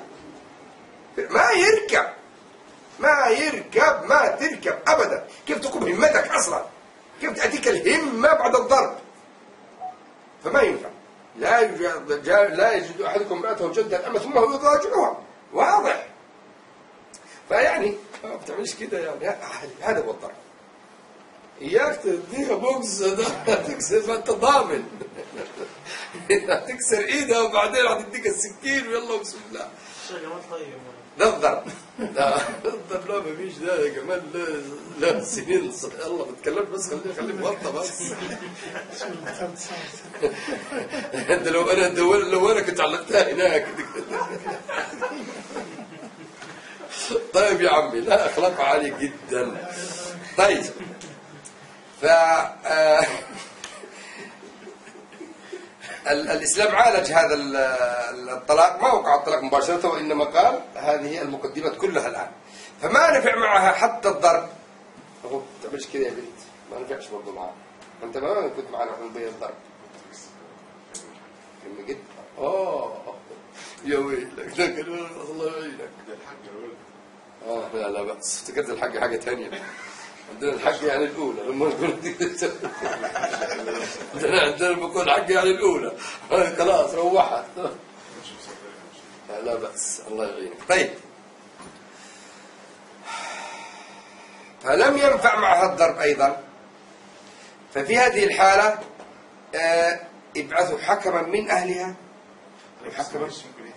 ما تركب ابدا. كيف تقوم همتك اصلا؟ كيف تأتيك الهمة بعد الضرب؟ فما ينفع. لا يجد أحدكم امرأته جلد الأمة ثم هو يضاجعها، واضح. فيعني ما بتعملش كده، يعني هذا هو الضرب. إياك تديها بوكس، هتكسر، ما أنت ضامن. هتكسر إيدها وبعدين هتديك السكين ويلا بسم الله. ده الضرب، الضرب لا ما فيش، ده يا جمال لا سنين، الله ما تتكلمش بس، خليه موطى بس. انت لو انا كنت علقتها هناك. طيب يا عمي، لا اخلاقه عالي جدا. طيب الإسلام عالج هذا الطلاق، ما وقع الطلاق مباشرة، وإنما قال هذه المقدمات كلها الآن. فما نفع معها حتى الضرب. ما تعملش كده يا بنت، ما نفعش برضه معها. أنت ما كنت معنا في البيت الضرب. لما جيت يا ويلك، الله يعينك. ده الحاج يا ولد. لا لا بس افتكرت الحق حاجة ثانية. عندنا الحق يعني الأولى لما نقول عندنا بكون حق يعني الأولى خلاص روحت. لا بأس الله يعينك. طيب فلم ينفع معها الضرب أيضا، ففي هذه الحالة ابعثوا حكما من أهلها وحكما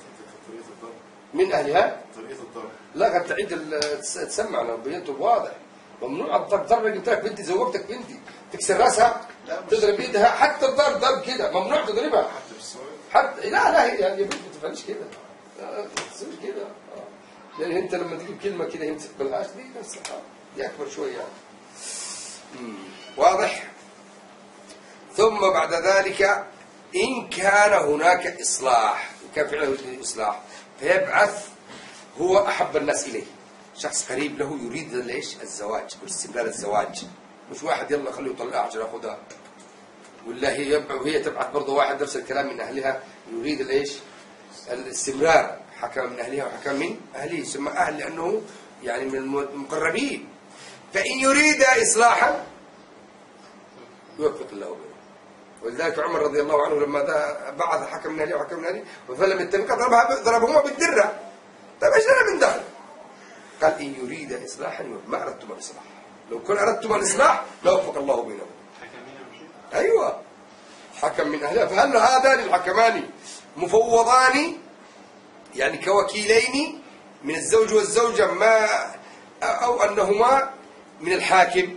من أهلها. طريقة الضرب لا قد تعيد تسمع لو بينته واضح. ممنوع الضرب. ضرب قلت لك بنتي زوجتك بنتي تكسر راسها تضرب ايدها، حتى الضرب ضرب كده ممنوع تضربها حتى بالسؤال. حتى لا هي يعني يا بنت ما تفعلش كده، لا تصير كده. لان انت لما تجيب كلمه كده يمسك بالعاش دي بس دي اكبر شويه يعني. واضح. ثم بعد ذلك ان كان هناك اصلاح، ان كان فعلا يريد اصلاح فيبعث هو احب الناس اليه، شخص قريب له يريد ليش الزواج واستمرار الزواج، مش واحد يلا خليه يطلعها عشان ياخذها، ولا وهي تبعث برضه واحد نفس الكلام من اهلها يريد ليش الاستمرار. حكم من اهلها وحكم من اهله، يسمى اهل لانه يعني من المقربين. فان يريد اصلاحا يوفق الله بينه. ولذلك عمر رضي الله عنه لما بعث حكم من اهله وحكم من اهله فلم يتفق ضربهما بالدره. طيب ايش لنا من دخل؟ قال ان يريد اصلاحا ما اردتم الاصلاح، لو كن اردتم الاصلاح لوفق الله بينهم. ايوه حكم من اهلها. فهل هذان الحكمان مفوضان يعني كوكيلين من الزوج والزوجه ما او انهما من الحاكم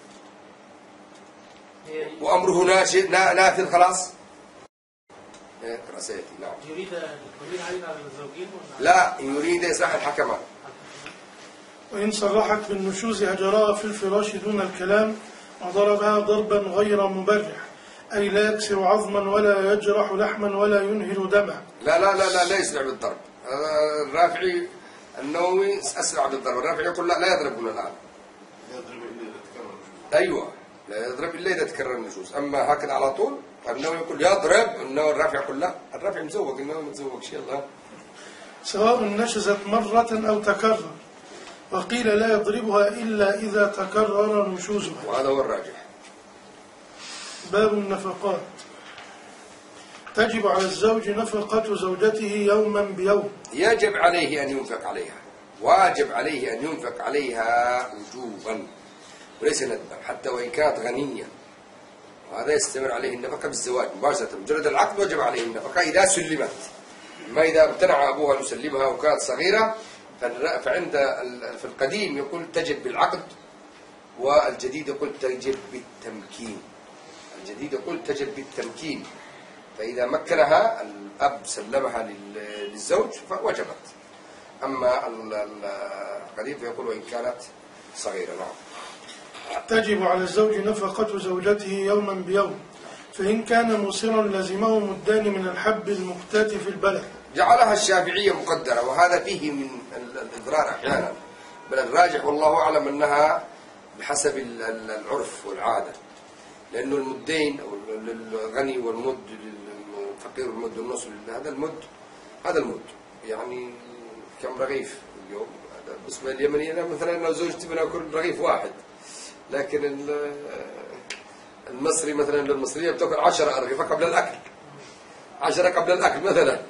وامره نافذ خلاص؟ اقرا سيدي. نعم. يريد الضمير على الزوجين ولا لا يريد اصلاح الحكمان. وإن صرحت بالنشوز هجرها في الفراش دون الكلام وضربها ضربا غير مبرح، أي لا يكسر عظما ولا يجرح لحما ولا ينهر دما. لا يسرع بالضرب. الرافعي النووي أسرع بالضرب. الرافعي يقول لا يضرب من الآن. يضرب إلا إذا تكرر النشوز. أيوة لا يضرب إلا إذا تكرر النشوز. أما هكذا على طول النووي يقول يضرب، النووي الرافعي يقول لا، الرافعي مزوج النووي متزوجش. يلا سواء نشزت مرة أو تكرر، وقيل لا يضربها إلا إذا تكرر نشوزها. وهذا هو الراجح. باب النفقات. تجب على الزوج نفقة زوجته يوما بيوم. يجب عليه أن ينفق عليها، واجب عليه أن ينفق عليها وجوبا وليس ندبا، حتى وإن كانت غنية. وهذا يستمر عليه النفقة بالزواج مباشرة، مجرد العقد وجب عليه النفقة إذا سلمت. ما إذا امتنع أبوها أن يسلمها وكانت صغيرة فعند في القديم يقول تجب بالعقد، والجديد يقول تجب بالتمكين. الجديد يقول تجب بالتمكين، فإذا مكنها الأب سلمها للزوج فوجبت. أما القديم فيقول وإن كانت صغيرة. نعم. تجب على الزوج نفقة زوجته يوما بيوم، فإن كان موسرا لزمه مدان من الحب المقتات في البلد. جعلها الشافعية مقدرة، وهذا فيه من الإضرار أحيانا، بل الراجح والله أعلم أنها بحسب العرف والعادة، لأنه المدين أو الغني والمد للفقير والمد والنصف هذا المد يعني كم رغيف اليوم. بالنسبة لليمنيين مثلا أنا وزوجتي بناكل رغيف واحد، لكن المصري مثلا المصرية بتاكل 10 أرغفة قبل الأكل، 10 قبل الأكل مثلا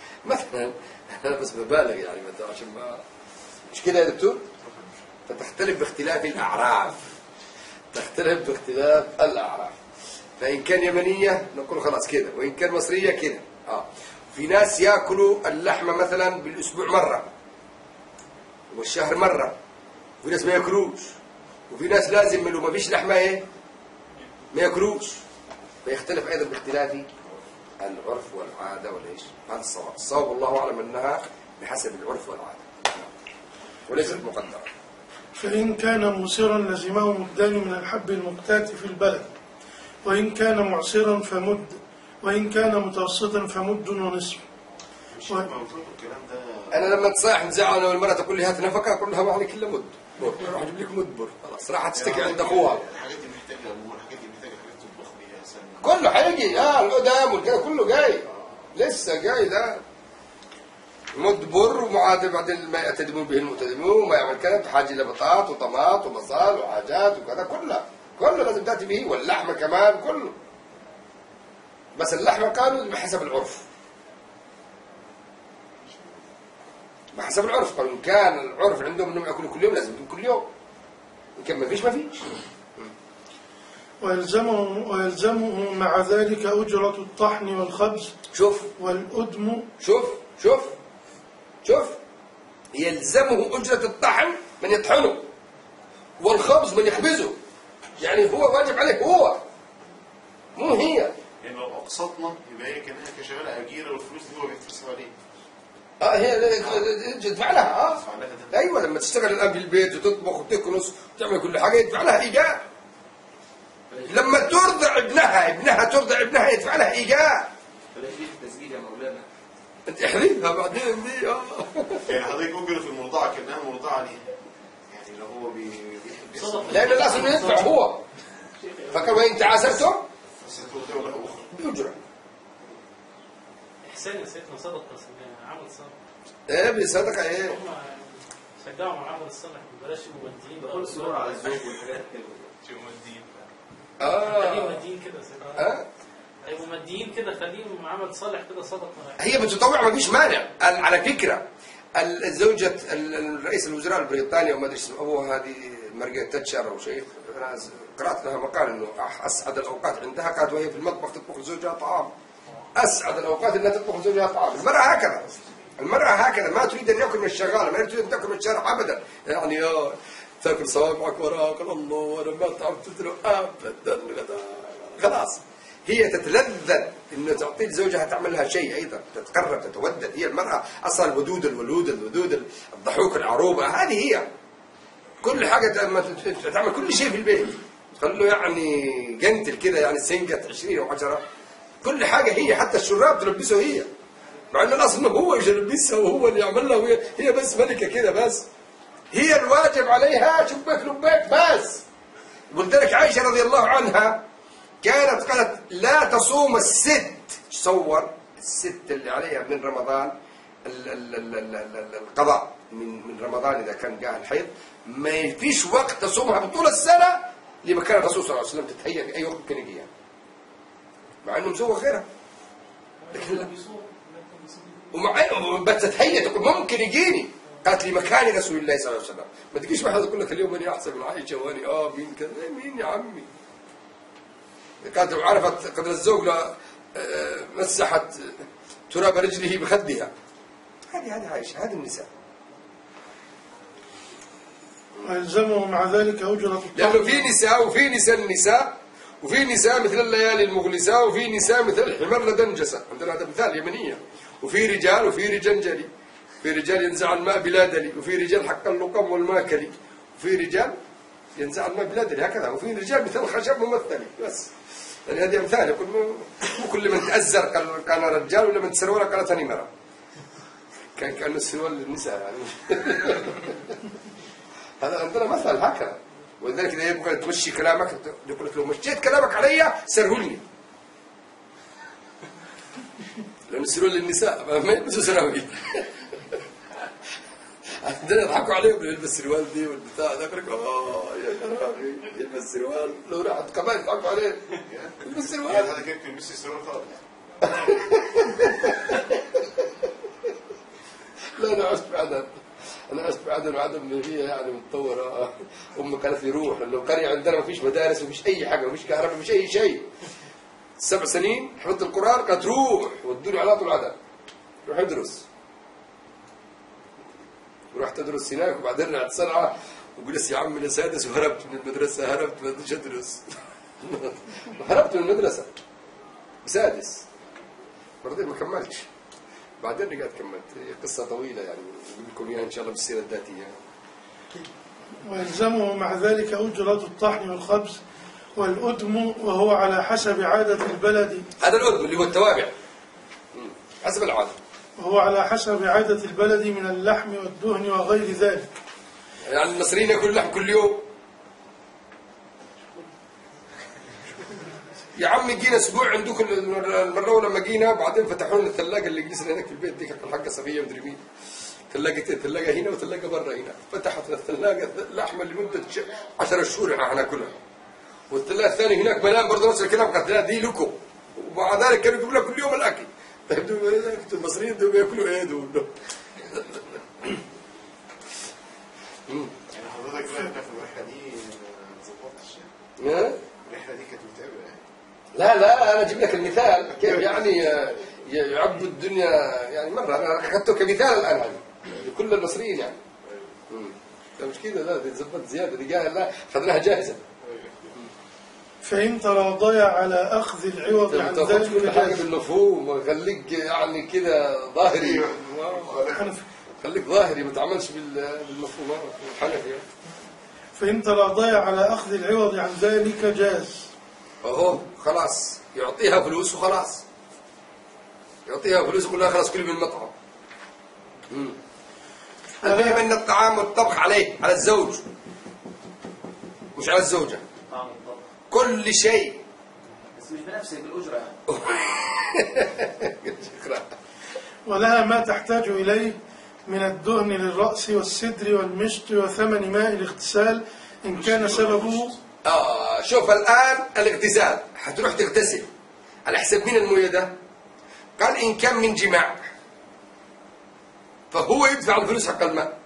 أنا بس ببالغ يعني مثلا عشان ما مش كده يا دكتور. فتختلف باختلاف الأعراف، تختلف باختلاف الأعراف. فإن كان يمنية نقول خلاص كده، وإن كان مصرية كده. في ناس يأكلوا اللحمة مثلا بالأسبوع مرة والشهر مرة، وفي ناس ما يأكلوش، وفي ناس لازم لو ما فيش لحمة ما يأكلوش. فيختلف أيضا باختلاف العرف والعادة وليش. هذا الصواب. الصواب والله أعلم أنها بحسب العرف والعادة وليست مقدرة. فإن كان موسرا لزمه مدان من الحب المقتات في البلد، وإن كان معسرا فمد، وإن كان متوسطا فمد ونصف. أنا لما تصيح نزعل أنا والمرأة تقول لي هات نفقة، أقول لها ما عليك إلا مد بر، راح أجيب لك مد بر، خلاص راح تشتكي عند أخوها. الحاجات دي محتاجة أمور، الحاجات دي محتاجة حاجات تطبخ بيها سنة. كله حيجي القدام والكذا كله جاي، لسه جاي ده. مدبر ومعاد بعدين ما يعتدمون به المعتدمون وما يعمل كذا بحاجه الى بطاط وطماط وبصل وحاجات وكذا كله لازم تاتي به، واللحمه كمان كله. بس اللحمه قالوا بحسب العرف، بحسب العرف. قالوا ان كان العرف عندهم انهم ياكلوا كل يوم لازم ياكلوا كل يوم، ان كان ما فيش. ويلزمه مع ذلك أجرة الطحن والخبز شوف والأدم. شوف يلزمه أجرة الطحن من يطحنه والخبز من يخبزه، يعني هو واجب عليه هو، مو هي. يعني لو أقسطنا يبقى هي كأنها كشغالة أجيرة والفلوس دي هو بيتحسب عليه. هي تدفع لها. ايوه لما تشتغل الان في البيت وتطبخ وتكنس وتعمل كل حاجه يدفع لها ايجار. لما ترضع ابنها ترضع ابنها يدفع لها ايجار. بلاش دي في التسجيل يا مولانا. انت احرجها بعدين دي. يعني حضرتك أجرة في المرضعة كأنها مرضعة ليه؟ يعني لو هو بيحب لأن لازم يدفع هو. فكر وإن تعاسرتم يجرى. إحسان يا سيدنا صدقة، عمل صالح. إيه بصدقة إيه؟ هم شجعوا على العمل الصالح، بلاش مودين بكل سرور على الزوج والحاجات كده. خليهم ماديين كده يا سيدنا. هيبقوا ماديين كده، خليهم عمل صالح كده صدقة. هي بتطوع ما فيش مانع. على فكرة زوجة الرئيس الوزراء البريطاني وما ادري اسمه ابوها هذه مارغريت تاتشر او شيء، انا قرات لها مقال انه اسعد الاوقات عندها كانت وهي في المطبخ تطبخ لزوجها طعام. اسعد الاوقات انها تطبخ لزوجها طعام. المرأة هكذا ما تريد ان ياكل من الشغاله، ما تريد ان تاكل من الشارع ابدا. يعني تاكل صوابعك وراك الله وانا ما تعبت له ابدا. خلاص هي تتلذذ انه تعطي زوجها تعمل لها شيء ايضا، تتقرب تتودد. هي المرأة اصلا الودود الضحوك العروبة، هذه هي كل حاجة تعمل كل شيء في البيت، تخلوا يعني جنتل كده، يعني سنجة 20 وعشرة كل حاجة هي، حتى الشراب تلبسه هي، مع ان الاصل انه هو يلبسها وهو اللي يعملها، وهي هي بس ملكة كده بس. هي الواجب عليها شباك لباك بس. قلت لك عائشة رضي الله عنها كانت قالت لا تصوم الست. تصور الست اللي عليها من رمضان القضاء من رمضان اذا كان جاء الحيض، ما فيش وقت تصومها بطول السنه لما كان الرسول صلى الله عليه وسلم تتهيأ اي وقت كان يجيها، مع انه مسوى غيرها. لكن بس تتهيأ تقول ممكن يجيني. قالت لي مكان رسول الله صلى الله عليه وسلم. ما تجيش واحد يقول لك اليوم اني احسن من عائشه واني مين كذا. مين يا عمي؟ كانت عرفت قدر الزوج مسحت تراب رجله بخدها. هذه عائشة، هذه النساء. ويلزمه مع ذلك أجرة الطحن. لأنه في نساء وفي النساء وفي نساء مثل الليالي المغلسة، وفي نساء مثل الحمر لدنجسة، عندنا هذا مثال يمنية. وفي رجال وفي رجنجلي، في رجال ينزع الماء بلا دلي، وفي رجال حق اللقم والماكلي، وفي رجال ينزع الماء بلا دلي هكذا، وفي رجال مثل الخشب ممثلي بس. يعني هذه أمثال. يقول مو كل من تأزر كان رجال، ولا من تسرور قال ثاني مرة. كان السروال للنساء يعني. هذا عندنا مثل هكذا. ولذلك إذا يبغى تمشي كلامك يقول لك لو مشيت كلامك علي سرهلني. لأن السروال للنساء ما يلبسوا سراويل. عندنا يضحكوا عليهم اللي يلبس سروال دي والبتاع ده، يقول لك يا شرابي يلبس سروال، لو راحت كمان يضحكوا عليه يلبس سروال. هذا كيف يلبس سروال خالص. لا أنا عشت بعدن وعدن هي يعني متطورة. أمي قالت لي روح، لأنه القرية عندنا ما فيش مدارس ومفيش أي حاجة، ومفيش كهرباء ومفيش أي شيء. 7 سنين حفظت القرآن، قالت روح ودوني على طول عدن روح ادرس. ورحت أدرس هناك، وبعدين رجعت صنعاء وقلت يا عمي أنا سادس وهربت من المدرسة، هربت ما بديش أدرس. هربت من المدرسة سادس، بعدين ما كملتش. بعدين رجعت كملت. قصة طويلة يعني أقول لكم إياها إن شاء الله بالسيرة الذاتية. ويلزمه مع ذلك أجرة الطحن والخبز والأدم، وهو على حسب عادة البلد. هذا الأدم اللي هو التوابع حسب العادة، وهو على حسب عادة البلد من اللحم والدهن وغير ذلك. يعني المصريين يأكلوا اللحم كل يوم. يا عمي جينا اسبوع عندكم المره لما جينا بعدين فتحوا لنا الثلاجه اللي جلسنا هناك في البيت دي كانت الحاجه صفيه مدري مين. ثلاجتين، ثلاجه هنا وثلاجه برا هنا، فتحت الثلاجه لحمه لمده 10 شهور حناكلها. والثلاجه الثانيه هناك بنام برضه نفس الكلام، قالت لا دي لكم. ومع ذلك كانوا يجيبوا لنا كل يوم الاكل. طيب المصريين دول بياكلوا ايه دول؟ يعني حضرتك رايك في الرحله دي ظبطت الشيء؟ الرحله دي كانت متعبه يعني؟ لا انا اجيب لك المثال كيف يعني يعبوا الدنيا يعني مره انا اخذته كمثال الان هذه لكل المصريين يعني. لا مش كده، لا دي ظبطت زياده، دي لا اخذناها جاهزه. فإن تراضيا على أخذ العوض عن ذلك كل حاجه بالمفهوم وخليك يعني كده ظاهري، خليك ظاهري ما تعملش بالمفهوم الحنفي. فإن تراضيا على أخذ العوض عن ذلك جاز. اهو خلاص يعطيها فلوس وخلاص، يعطيها فلوس يقول لها خلاص كل من المطعم. المهم ان الطعام والطبخ عليه، على الزوج مش على الزوجه. كل شيء بس مش بنفسك بالاجره يعني. شكرا. ولها ما تحتاج إليه من الدهن للرأس والسدر والمشط وثمن ماء الاغتسال إن كان سببه. شوف الآن الاغتسال حتروح تغتسل على حسب مين المويه ده؟ قال إن كان من جماع فهو يدفع الفلوس حق الماء،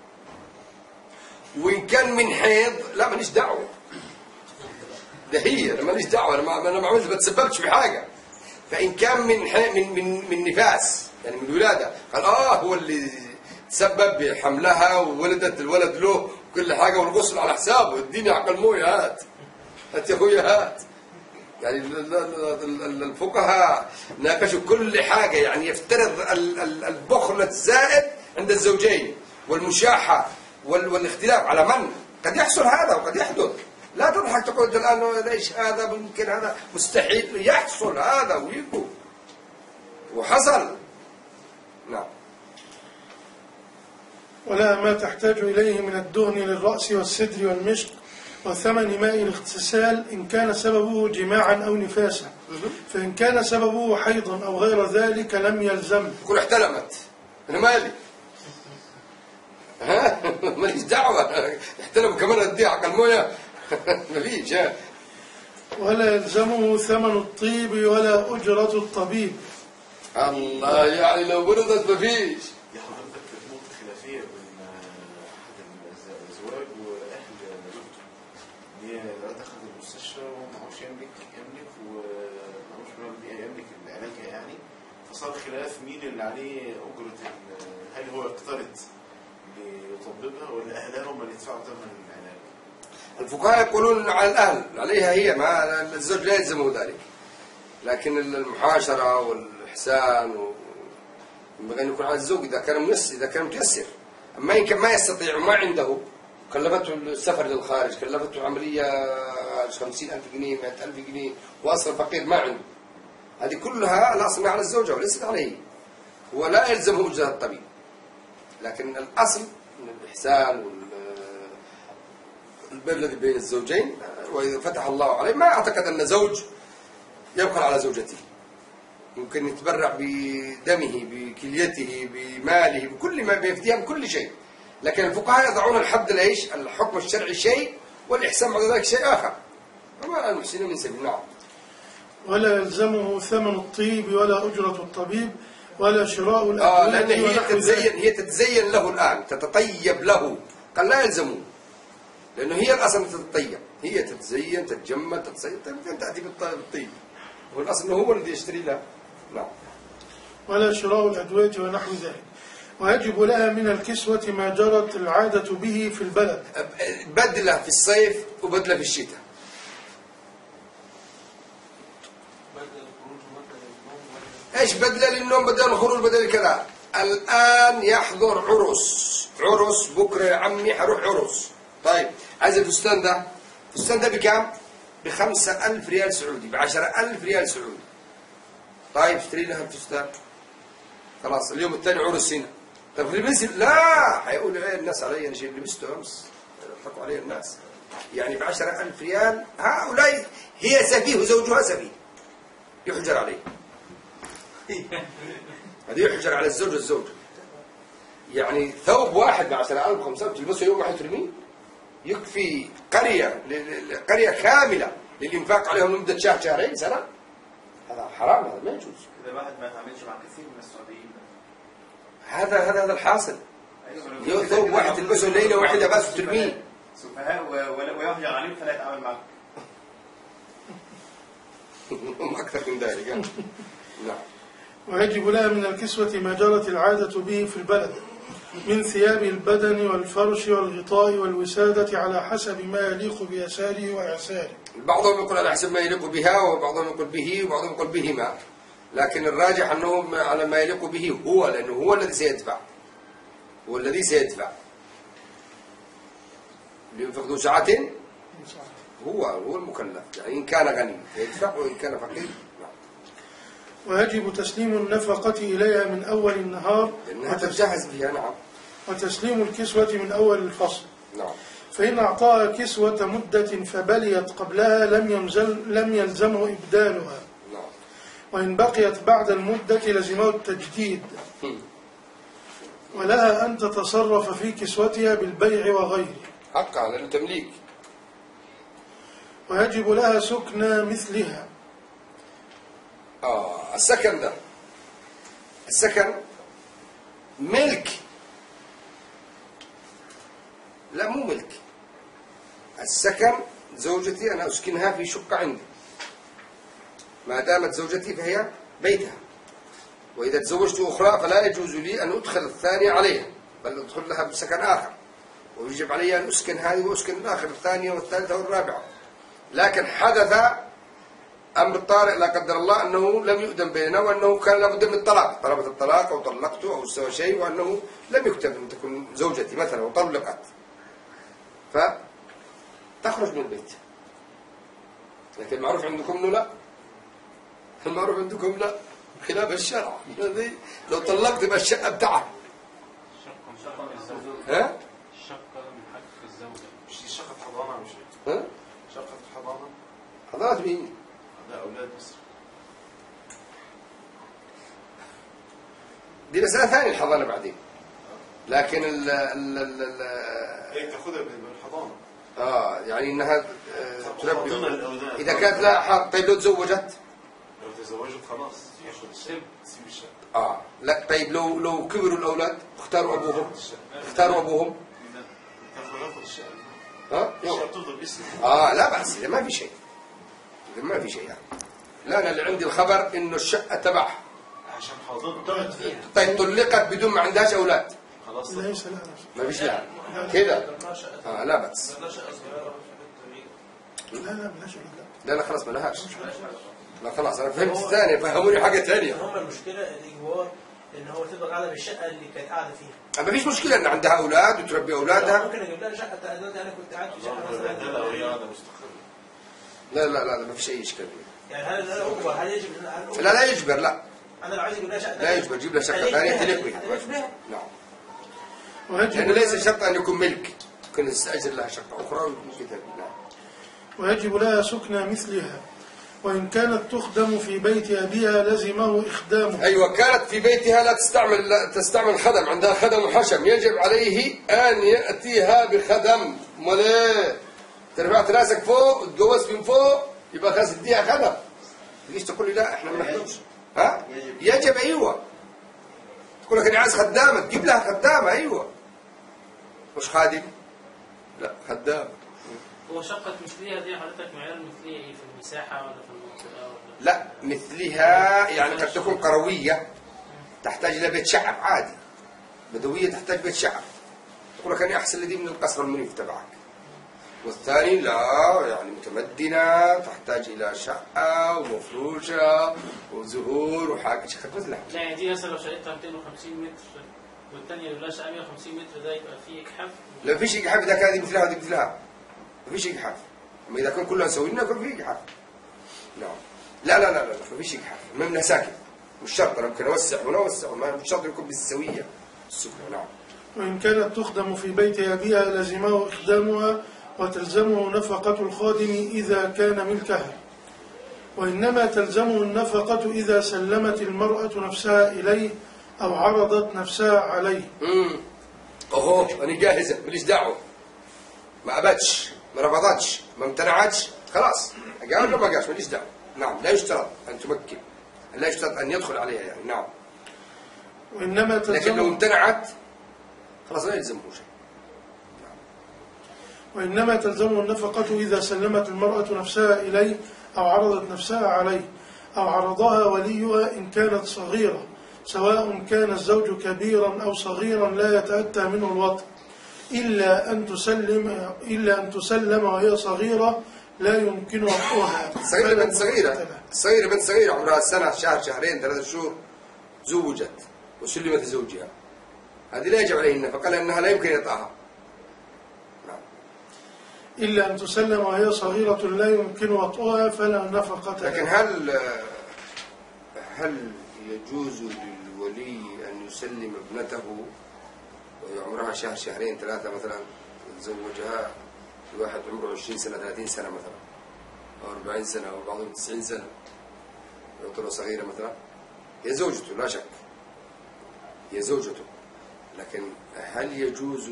وإن كان من حيض لا ماليش دعوة، ده هي أنا ماليش دعوة، أنا ما عملت ما تسببتش في حاجة. فإن كان من نفاس يعني من ولادة قال هو اللي تسبب بحملها وولدت الولد له كل حاجة والغسل على حسابه، اديني حق المويه، هات يا اخويا هات. يعني الفقهاء ناقشوا كل حاجة، يعني يفترض البخل الزائد عند الزوجين والمشاحة والاختلاف على من قد يحصل هذا وقد يحدث. لا تضحك تقول الآن ليش هذا ممكن هذا مستحيل، يحصل هذا ويكون وحصل. نعم. ولا ما تحتاج إليه من الدهن للرأس والسدر والمشط وثمن ماء الاغتسال إن كان سببه جماعا أو نفاسا. فإن كان سببه حيضا أو غير ذلك لم يلزم. يقول احتلمت أنا مالي ماليش دعوة، احتلموا كمان اديها حق المويه مفيش. ولا يلزمه ثمن الطيب ولا أجرة الطبيب. الله يعني لو برضت مفيش. يا حضرتك نقطة خلافية بين أحد الأزواج وأهل زوجته، إن هي لا تاخد المستشفى ومعهوش يملك ومعهوش يملك العلاج يعني، فصار خلاف مين اللي عليه أجرة، هل هو يقترض ليطببها ولا أهلها هم اللي يدفعوا ثمن العلاج؟ الفقهاء يقولون على الأهل، عليها هي، ما الزوج لا يلزمه ذلك، لكن المحاشرة والإحسان ينبغي أن يكون على الزوج إذا كان متيسر. أما إن كان ما يستطيع وما عنده، كلفته السفر للخارج، كلفته عملية 50,000 جنيه 100,000 جنيه وأصلا فقير ما عنده، هذه كلها الأصل على الزوجة وليست عليه، ولا يلزمه أجرة الطبيب. لكن الأصل من الإحسان والبر الذي بين الزوجين، وإذا فتح الله عليه ما أعتقد أن زوج يبخل على زوجته، ممكن يتبرع بدمه بكليته بماله بكل ما بيفديها بكل شيء. لكن الفقهاء يضعون الحد ليش؟ الحكم الشرعي شيء والإحسان بعد ذلك شيء آخر، وما المحسنين من سبيل. نعم. ولا يلزمه ثمن الطيب ولا أجرة الطبيب ولا شراء الأدوية. لأن هي تتزين له الآن، تتطيب له، قال لا يلزمه، لأنه هي الأصل تتطيب، هي تتزين تتجمل تتصيب تأتي بالطيب، والأصل أنه هو الذي يشتري لها. نعم. ولا شراء الأدوية ونحو ذلك. ويجب لها من الكسوة ما جرت العادة به في البلد، بدلة في الصيف وبدلة في الشتاء. ايش بدلة للنوم بدل الخروج بدل كذا؟ الآن يحضر عرس بكرة يا عمي حروح عرس. طيب عايز الفستان ده بكام؟ ب5,000 ريال سعودي، ب10,000 ريال سعودي. طيب اشتري لها الفستان، خلاص اليوم الثاني عرس هنا. طيب لبس لا، حيقولوا ايه الناس علي انا شيء لبسته امس، يضحكوا علي الناس. يعني ب10,000 ريال هؤلاء هي سفيه وزوجها سفيه يحجر عليه. هذا يحجر على الزوج والزوجة. يعني ثوب واحد مع 10,000 تلبسه يوم واحد ترميه يكفي قرية كاملة للإنفاق عليهم لمدة شهر شهرين سنة. هذا حرام، هذا ما يجوز. كذا الواحد ما يتعاملش مع كثير من السعوديين. هذا الحاصل. ثوب واحد تلبسه ليلة واحدة بس ترميه. سفهاء ويهجر عليهم فلا يتعامل معهم. أكثر من ذلك. نعم. ويجب لها من الكسوة ما جرت العادة به في البلد من ثياب البدن والفرش والغطاء والوسادة على حسب ما يليق بيساره وإعساره. بعضهم يقول على حسب ما يليق بها، وبعضهم يقول به، وبعضهم يقول بهما، لكن الراجح أنه على ما يليق به هو، لأنه هو الذي سيدفع. هو الذي سيدفع. لينفق ذو سعة هو المكلف، يعني إن كان غني فيدفع وإن كان فقير. ويجب تسليم النفقة إليها من أول النهار لأنها تجهز بها. نعم. وتسليم الكسوة من أول الفصل. نعم. فإن أعطاها كسوة مدة فبليت قبلها لم يلزمه إبدالها. نعم. وإن بقيت بعد المدة لزمه التجديد. ولها أن تتصرف في كسوتها بالبيع وغيره. حقا لأنه تمليك. ويجب لها سكنى مثلها. السكن ده، السكن ملك. لا مو ملك. السكن زوجتي أنا أسكنها في شقة عندي، ما دامت زوجتي فهي بيتها. وإذا تزوجت أخرى فلا يجوز لي أن أدخل الثانية عليها، بل أدخل لها بسكن آخر، ويجب علي أن أسكن هذه وأسكن الآخر، الثانية والثالثة والرابعة. لكن حدث أمر طارئ لا قدر الله أنه لم يؤذن بيننا، وأنه كان لابد من الطلاق، طلبت الطلاق أو طلقته أو سوى شيء، وأنه لم يكتب أن تكون زوجتي مثلا وطلقت، فتخرج من البيت. لكن المعروف عندكم أنه لا، المعروف عندكم لا، خلاف الشرع. لو طلقت يبقى الشقة بتاعها. ها؟ الشقة من حق الزوجة. مش شقة حضانة مش ها؟ شقة حضانة. حضانة مين؟ لا أولاد بس. دي مسألة ثانية الحضانة بعدين. لكن هي تاخذها بالحضانة. يعني انها تربي. الأولاد. اذا كانت لا طيب لو تزوجت؟ لو تزوجت خلاص ياخذ الشقة، تسيب الشقة. لا طيب لو كبروا الاولاد اختاروا ابوهم. تاخذ الشقة. الشقة تفضل باسمك. لا بأس، إذا ما في شيء. إذا ما في شيء يعني. لا أنا اللي عندي الخبر إنه الشقة تبعها. عشان حاضنة. طيب طلقت بدون ما عندهاش أولاد. خلاص. ليس لها. ما فيش لها. كذا. لا بأس. لا خلاص ما لهاش. لا خلاص أنا فهمت الثانية، فهموني حاجة ثانية. هم المشكلة الإجبار إن هو تفضل قاعدة بالشقة اللي كانت قاعدة فيها. ما فيش مشكلة إن عندها أولاد وتربي أولادها. ممكن أجيب لها شقة دلوقتي أنا كنت قاعد في شقة ده مثلا. لو هي قاعدة مستقرة. لا ما فيش أي إشكال. يعني هل أنا أجبر؟ هل يجب أن لا يجبر لا. أنا لو عايز أجيب لها شقة لا يجبر، جيب لها شقة ثانية تليق بها. نعم. لأنه ليس شرط أن يكون ملك، يمكن يستأجر لها شقة أخرى ويمكن كذا. ويجب لها سكنى مثلها، وإن كانت تخدم في بيت أبيها لزمه إخدامه. أيوة كانت في بيتها لا تستعمل خدم، عندها خدم وحشم، يجب عليه أن يأتيها بخدم. ماليه ترفعت راسك فوق وتجوز من فوق يبقى خلاص اديها خدم. ليش تقول لي لا احنا ما نحتاجش؟ يجب أيوة. تقول لك أنا عايز خدامة، تجيب لها خدامة. أيوة مش خادم، لا خدامة. هو شقة مثلية دي حضرتك معيار مثلية ايه، في المساحة ولا في المنطقة ولا؟ لا مثلها يعني قد تكون قروية تحتاج إلى بيت شعب عادي، بدوية تحتاج بيت شعب. تقول لك أنا أحسن لدي من القصر المنيف تبعك. والثاني لا يعني متمدنة تحتاج إلى شقة ومفروشة وزهور وحاجة شقة مثلها. لا يعني دي مثلا لو شقتها 250 متر والثانية لو شقة 150 متر ده يبقى فيه إجحاف؟ لا فيش إجحاف إذا كان دي مثلها ودي مثلها. ما فيش إجحاف. أما إذا كان كلها سوينا يكون فيه إجحاف. نعم. لا ما فيش إجحاف. ما منها ساكن. مش شرط أنا ممكن أوسع ونوسع، مش شرط يكون بالسوية السكنة. نعم. وإن كانت تخدم في بيت أبيها لزمه إخدامها وتلزمه نفقة الخادم إذا كان ملكها. وإنما تلزمه النفقة إذا سلمت المرأة نفسها إليه أو عرضت نفسها عليه. أوه أنا جاهزة ماليش دعوة، ما أبتش ما رفضتش ما امتنعتش خلاص أجا ولا ما أجاش ماليش دعوة. نعم لا يشترط أن تمكن، لا يشترط أن يدخل عليها يعني. نعم. وإنما لكن لو امتنعت خلاص لا يلزمه شيء. وإنما تلزمه النفقة إذا سلمت المرأة نفسها إليه أو عرضت نفسها عليه أو عرضها وليها إن كانت صغيرة، سواء كان الزوج كبيرا أو صغيرا لا يتأتى منه الوطء، إلا أن تسلم وهي صغيرة لا يمكن وطئها. صغيرة بنت صغيرة، صغيرة بنت صغيرة عمرها سنة شهر شهرين 3 شهور زوجت وسلمت لزوجها، هذه لا يجب عليه النفقة لأنها لا يمكن يطأها. إلا أن تسلم وهي صغيرة لا يمكن وطئها فلا نفقة. لكن هل يجوز للولي أن يسلم ابنته وهي عمرها شهر شهرين 3 مثلا، تزوجها الواحد عمره 20 سنة 30 سنة مثلا أو 40 سنة أو بعضهم 90 سنة، يعطيها صغيرة مثلا، هي زوجته لا شك هي زوجته، لكن هل يجوز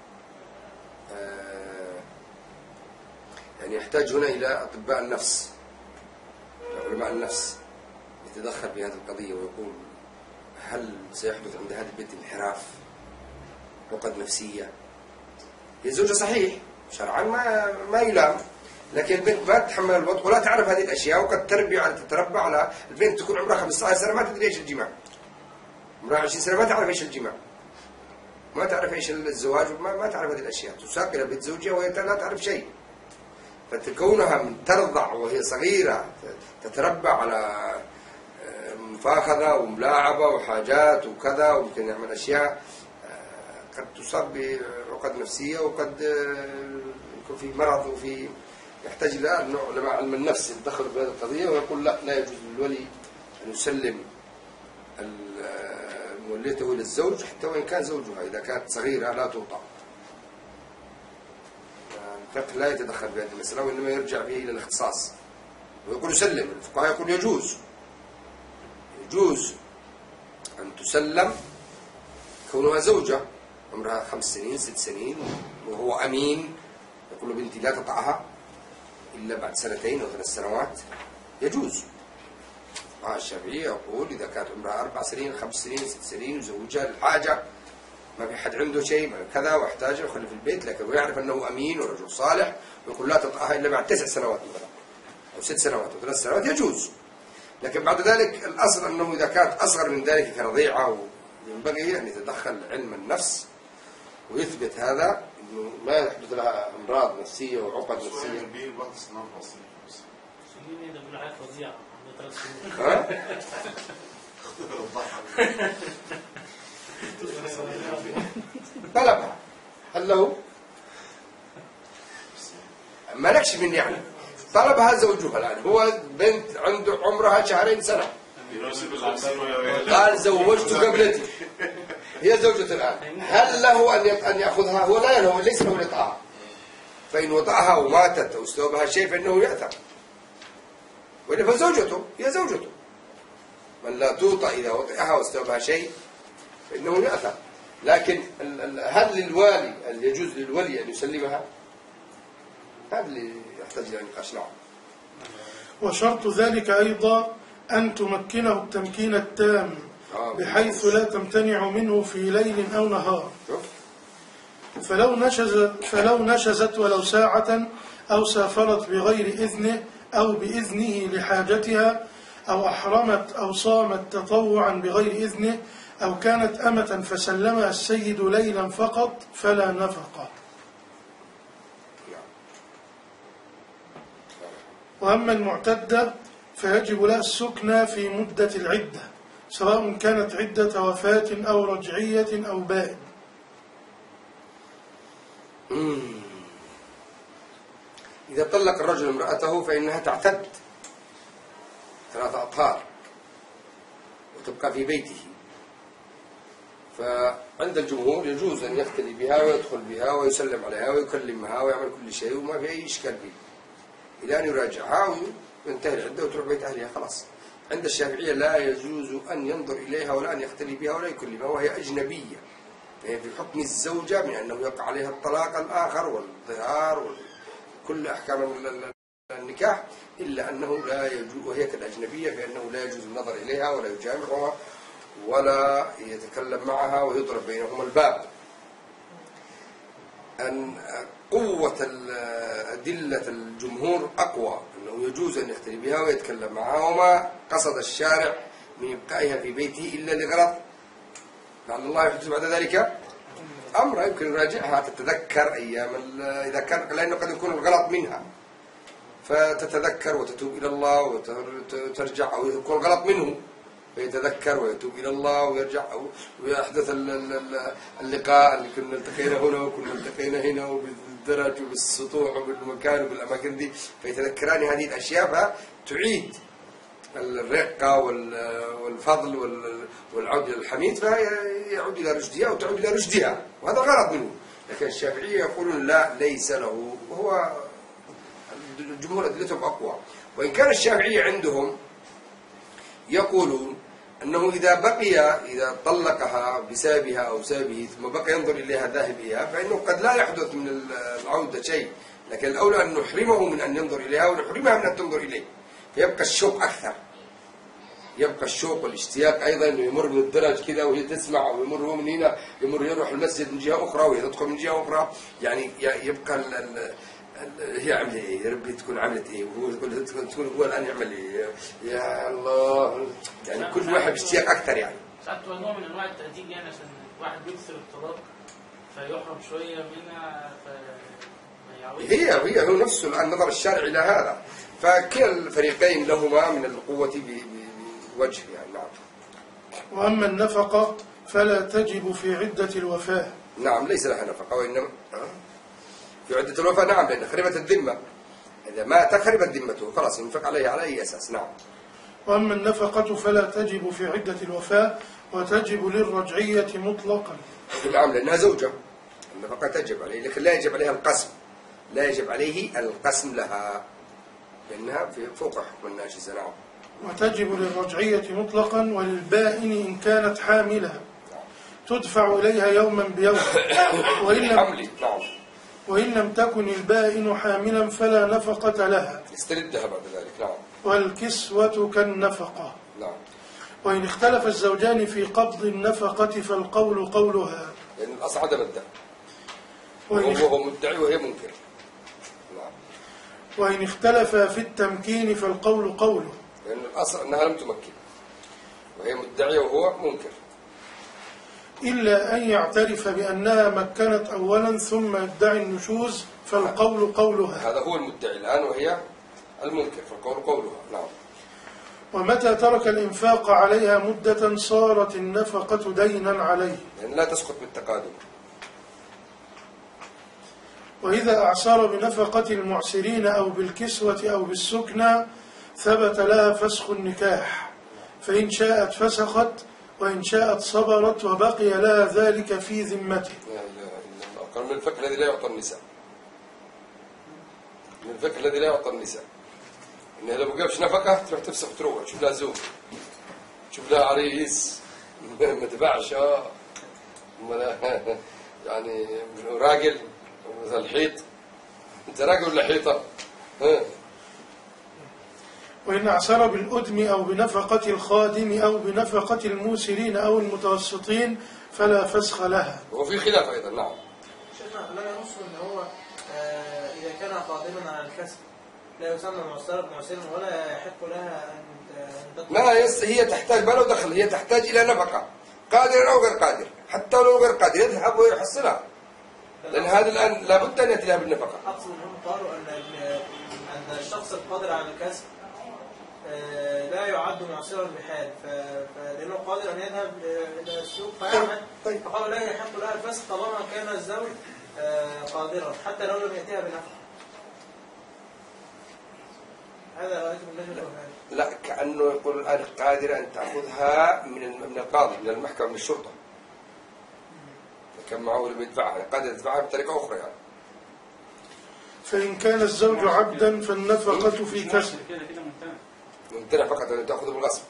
يعني يحتاج هنا إلى أطباء النفس، علماء النفس يتدخل في هذه القضية ويقول هل سيحدث عند هذه البنت انحراف، عقد نفسية؟ هي زوجة صحيح شرعا ما يلام، لكن البنت ما تتحمل الوطء ولا تعرف هذه الأشياء، وقد تتربى على البنت تكون عمرها 15 سنة ما تدري إيش الجماع، عمرها 20 سنة ما تعرف إيش الجماع، ما تعرف إيش الزواج، ما تعرف هذه الأشياء، تساق إلى بيت زوجها وهي لا تعرف شيء. فتكونها من ترضع وهي صغيرة تتربى على مفاخذة وملاعبة وحاجات وكذا، وممكن يعمل أشياء قد تصاب بعقد نفسية، وقد يكون في مرض وفي يحتاج إلى نوع علماء علم النفس يتدخلوا في هذه القضية ويقول لا يجوز للولي أن يسلم موليته إلى الزوج حتى وإن كان زوجها إذا كانت صغيرة لا توطأ. الفقه لا يتدخل في هذه المسألة وإنما يرجع به إلى الاختصاص ويقول يسلم. الفقهاء يقول يجوز أن تسلم كونها زوجة عمرها 5 سنين 6 سنين وهو أمين، يقول له بنتي لا تطأها إلا بعد 2 أو 3 سنوات، يجوز. الشافعي يقول إذا كانت عمرها 4 سنين 5 سنين 6 سنين وزوجها الحاجة ما في حد عنده شيء كذا واحتاج يخلي في البيت، لكن ويعرف أنه أمين ورجل صالح ويقول لا تطأها إلا بعد 9 سنوات مثلا أو 6 سنوات أو 3 سنوات، يجوز. لكن بعد ذلك الأصل أنه إذا كانت أصغر من ذلك كرضيعة ينبغي أن يتدخل علم النفس ويثبت هذا أنه ما يحدث لها أمراض نفسية وعقد نفسية. كبير بعض الصناعة الأصلية سنين ده بيقول عليها فظيعة عنده 3 سنين. طلبها هل له؟ ما لكش من يعني طلبها زوجها الآن، هو بنت عنده عمرها 2 سنة قال زوجت قبلتي، هي زوجته الآن، هل له أن يأخذها؟ هو لا له، ليس له لطاعة، فإن وطأها وماتت أو استوبها شيء فإنه يأثم، وإلا فزوجته هي زوجته، من لا توطأ إذا وطئها واستوبها شيء فإنه يأثم. لكن هل للوالي هل يجوز للولي أن يسلمها؟ هذا اللي يحتاج إلى نقاش. نعم. وشرط ذلك أيضا أن تمكنه التمكين التام بحيث لا تمتنع منه في ليل أو نهار، فلو نشزت ولو ساعة أو سافرت بغير إذنه أو بإذنه لحاجتها أو أحرمت أو صامت تطوعا بغير إذنه أو كانت أمة فسلمها السيد ليلا فقط فلا نفقة. وأما المعتدة فيجب لها السكنى في مدة العدة سواء كانت عدة وفاة أو رجعية أو بائن. إذا طلق الرجل امرأته فإنها تعتد 3 أطهار وتبقى في بيته، فعند الجمهور يجوز أن يختلي بها ويدخل بها ويسلم عليها ويكلمها ويعمل كل شيء وما في أي إشكال فيه إلى أن يراجعها تنتهي العدة وتروح بيت أهلها خلاص. عند الشافعية لا يجوز أن ينظر إليها ولا أن يختلي بها ولا يكلمها وهي أجنبية، يعني في حكم الزوجة من أنه يقع عليها الطلاق الآخر والظهار وكل أحكام النكاح، إلا أنه لا يجوز وهي كالأجنبية بأنه لا يجوز النظر إليها ولا يجامعها ولا يتكلم معها ويضرب بينهما الباب. أن قوة أدلة الجمهور أقوى أنه يجوز أن يختلي بها ويتكلم معها، وما قصد الشارع من إبقائها في بيته إلا لغرض لعل الله يحدث بعد ذلك أمر يمكن يراجعها، تتذكر أيام إذا كان، لأنه قد يكون الغلط منها فتتذكر وتتوب إلى الله وترجع، أو يكون الغلط منه فيتذكر ويتوب إلى الله ويرجع، أو ويحدث اللقاء اللي كنا التقينا هنا وكنا التقينا هنا وبالدرج وبالسطوح وبالمكان وبالأماكن دي، فيتذكران هذه الأشياء فتعيد الرقة والفضل والعود إلى الحميد، فيعود إلى رشدها وتعود إلى رشدها، وهذا غلط منه. لكن الشافعية يقولون لا، ليس له، وهو الجمهور أدلتهم أقوى. وإن كان الشافعية عندهم يقولون أنه إذا طلقها بسببها أو سببه ثم بقي ينظر إليها ذاهب إليها، فإنه قد لا يحدث من العودة شيء، لكن الأولى أن نحرمه من أن ينظر إليها ونحرمها من أن تنظر إليه، فيبقى الشوق أكثر، يبقى الشوق والاشتياق أيضا، أنه يمر من الدرج كذا وهي تسمع، ويمر هو من هنا، يروح المسجد من جهة أخرى وهي تدخل من جهة أخرى، يعني يبقى هي عملت ايه؟ يا ربي تكون عملت ايه؟ وهو تكون هو الان يعمل ايه؟ يا الله، يعني كل واحد بيشتيق اكثر يعني. ساعات نوع من انواع التهديد، يعني عشان الواحد بيكسر الطلاق فيحرم شويه منها هي هو نفسه الان نظر الشارع الى هذا، فكلا الفريقين لهما من القوه بوجه يعني. نعم. واما النفقه فلا تجب في عده الوفاه. نعم، ليس لها نفقه، وانما في عدة الوفاة. نعم، لأن خربت الذمة، إذا ما تخربت ذمته خلاص ينفق عليه على أي أساس. نعم. وأما النفقة فلا تجب في عدة الوفاة وتجب للرجعية مطلقا. نعم، لأنها زوجة، النفقة تجب عليه، لكن لا يجب عليها القسم، لا يجب عليه القسم لها لأنها في فوق حكم الناشزة. نعم. وتجب للرجعية مطلقا، وللبائن إن كانت حاملة تدفع إليها يوما بيوم، وإن لم تكن البائن حاملا فلا نفقة لها، يستردها بعد ذلك. نعم. والكسوة كالنفقة. نعم. وإن اختلف الزوجان في قبض النفقة فالقول قولها، لأن الأصل عدم الدفع، وهو مدعي وهي منكر. نعم. وإن اختلف في التمكين فالقول قوله، لأن الأصل أنها لم تمكن وهي مدعية وهو منكر، إلا أن يعترف بأنها مكنت أولا ثم يدعي النشوز فالقول قولها. هذا هو المدعي الآن وهي المنكر، فالقول قولها. نعم. ومتى ترك الإنفاق عليها مدة صارت النفقة دينا عليه، لأن لا تسقط بالتقادم. وإذا أعسر بنفقة المعسرين أو بالكسوة أو بالسكنى ثبت لها فسخ النكاح، فإن شاءت فسخت وإن شاءت صبرت وبقي لها ذلك في ذمته. لا إله إلا الله. قال من الفقه الذي لا يعطى النساء، من الفقه الذي لا يعطى النساء، إنها لو بقاش نفقة تروح تفسخ تروح تشوف لها زوج، تشوف لها عريس، ما تباعش يعني راجل مثل الحيط، أنت راجل ولا حيطة؟ وإن أعسر بالأدم أو بنفقة الخادم أو بنفقة الموسرين أو المتوسطين فلا فسخ لها. وفي خلاف أيضا. نعم. شيخنا لا ينص أن هو إذا كان قادما على الكسب لا يسمى معسرا ولا يحق لها أن ما هي تحتاج، ما لو دخل، هي تحتاج إلى نفقة، قادر أو غير قادر، حتى لو غير قادر يذهب ويحصلها، لأن هذا الآن لابد أن يأتي لها بالنفقة. أقصد أنهم قالوا أن الشخص القادر على الكسب لا يعد معسرا بحال، فلأنه قادر أن يذهب إلى السوق فيعمل، فقالوا لا يحق لها الفسخ طالما كان الزوج قادرا حتى لو لم يأتيها بنفقة. هذا رأيت من لا، كأنه يقول الآن قادر أن تأخذها من القاضي، من المحكمة، من الشرطة، فكان معه اللي يدفعها، قادر يدفعها بطريقة أخرى يعني. فإن كان الزوج عبدا فالنفقة في كسب. كده ممتنع فقط أن تأخذ بالغصب.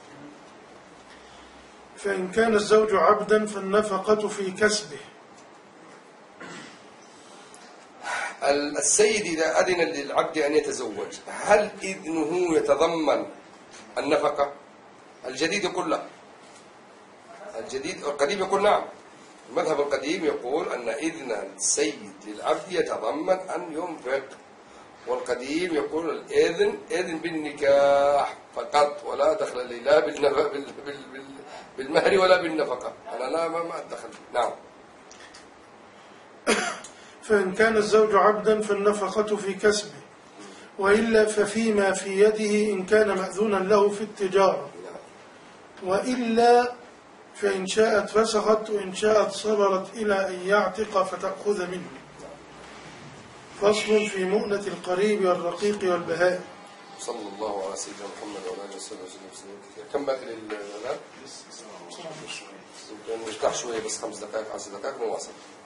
فإن كان الزوج عبدا فالنفقة في كسبه. السيد إذا أذن للعبد أن يتزوج هل إذنه يتضمن النفقة؟ الجديد يقول لا، القديم يقول نعم. المذهب القديم يقول أن إذن السيد للعبد يتضمن أن ينفق، والقديم يقول الإذن إذن بالنكاح فقط، ولا دخل لي لا بالمهر ولا بالنفقة. أنا لا ما أدخل. نعم. فإن كان الزوج عبدا فالنفقة في كسبه، وإلا ففيما في يده إن كان مأذونا له في التجارة، وإلا فإن شاءت فسخت وإن شاءت صبرت إلى أن يعتق فتأخذ منه. فصل في مؤنة القريب والرقيق والبهائم. صلى الله على سيدنا محمد وعلى آله وصحبه وسلم كثير. كم باقي للآن؟ نرتاح شوية بس 5 دقائق 10 دقائق ونواصل.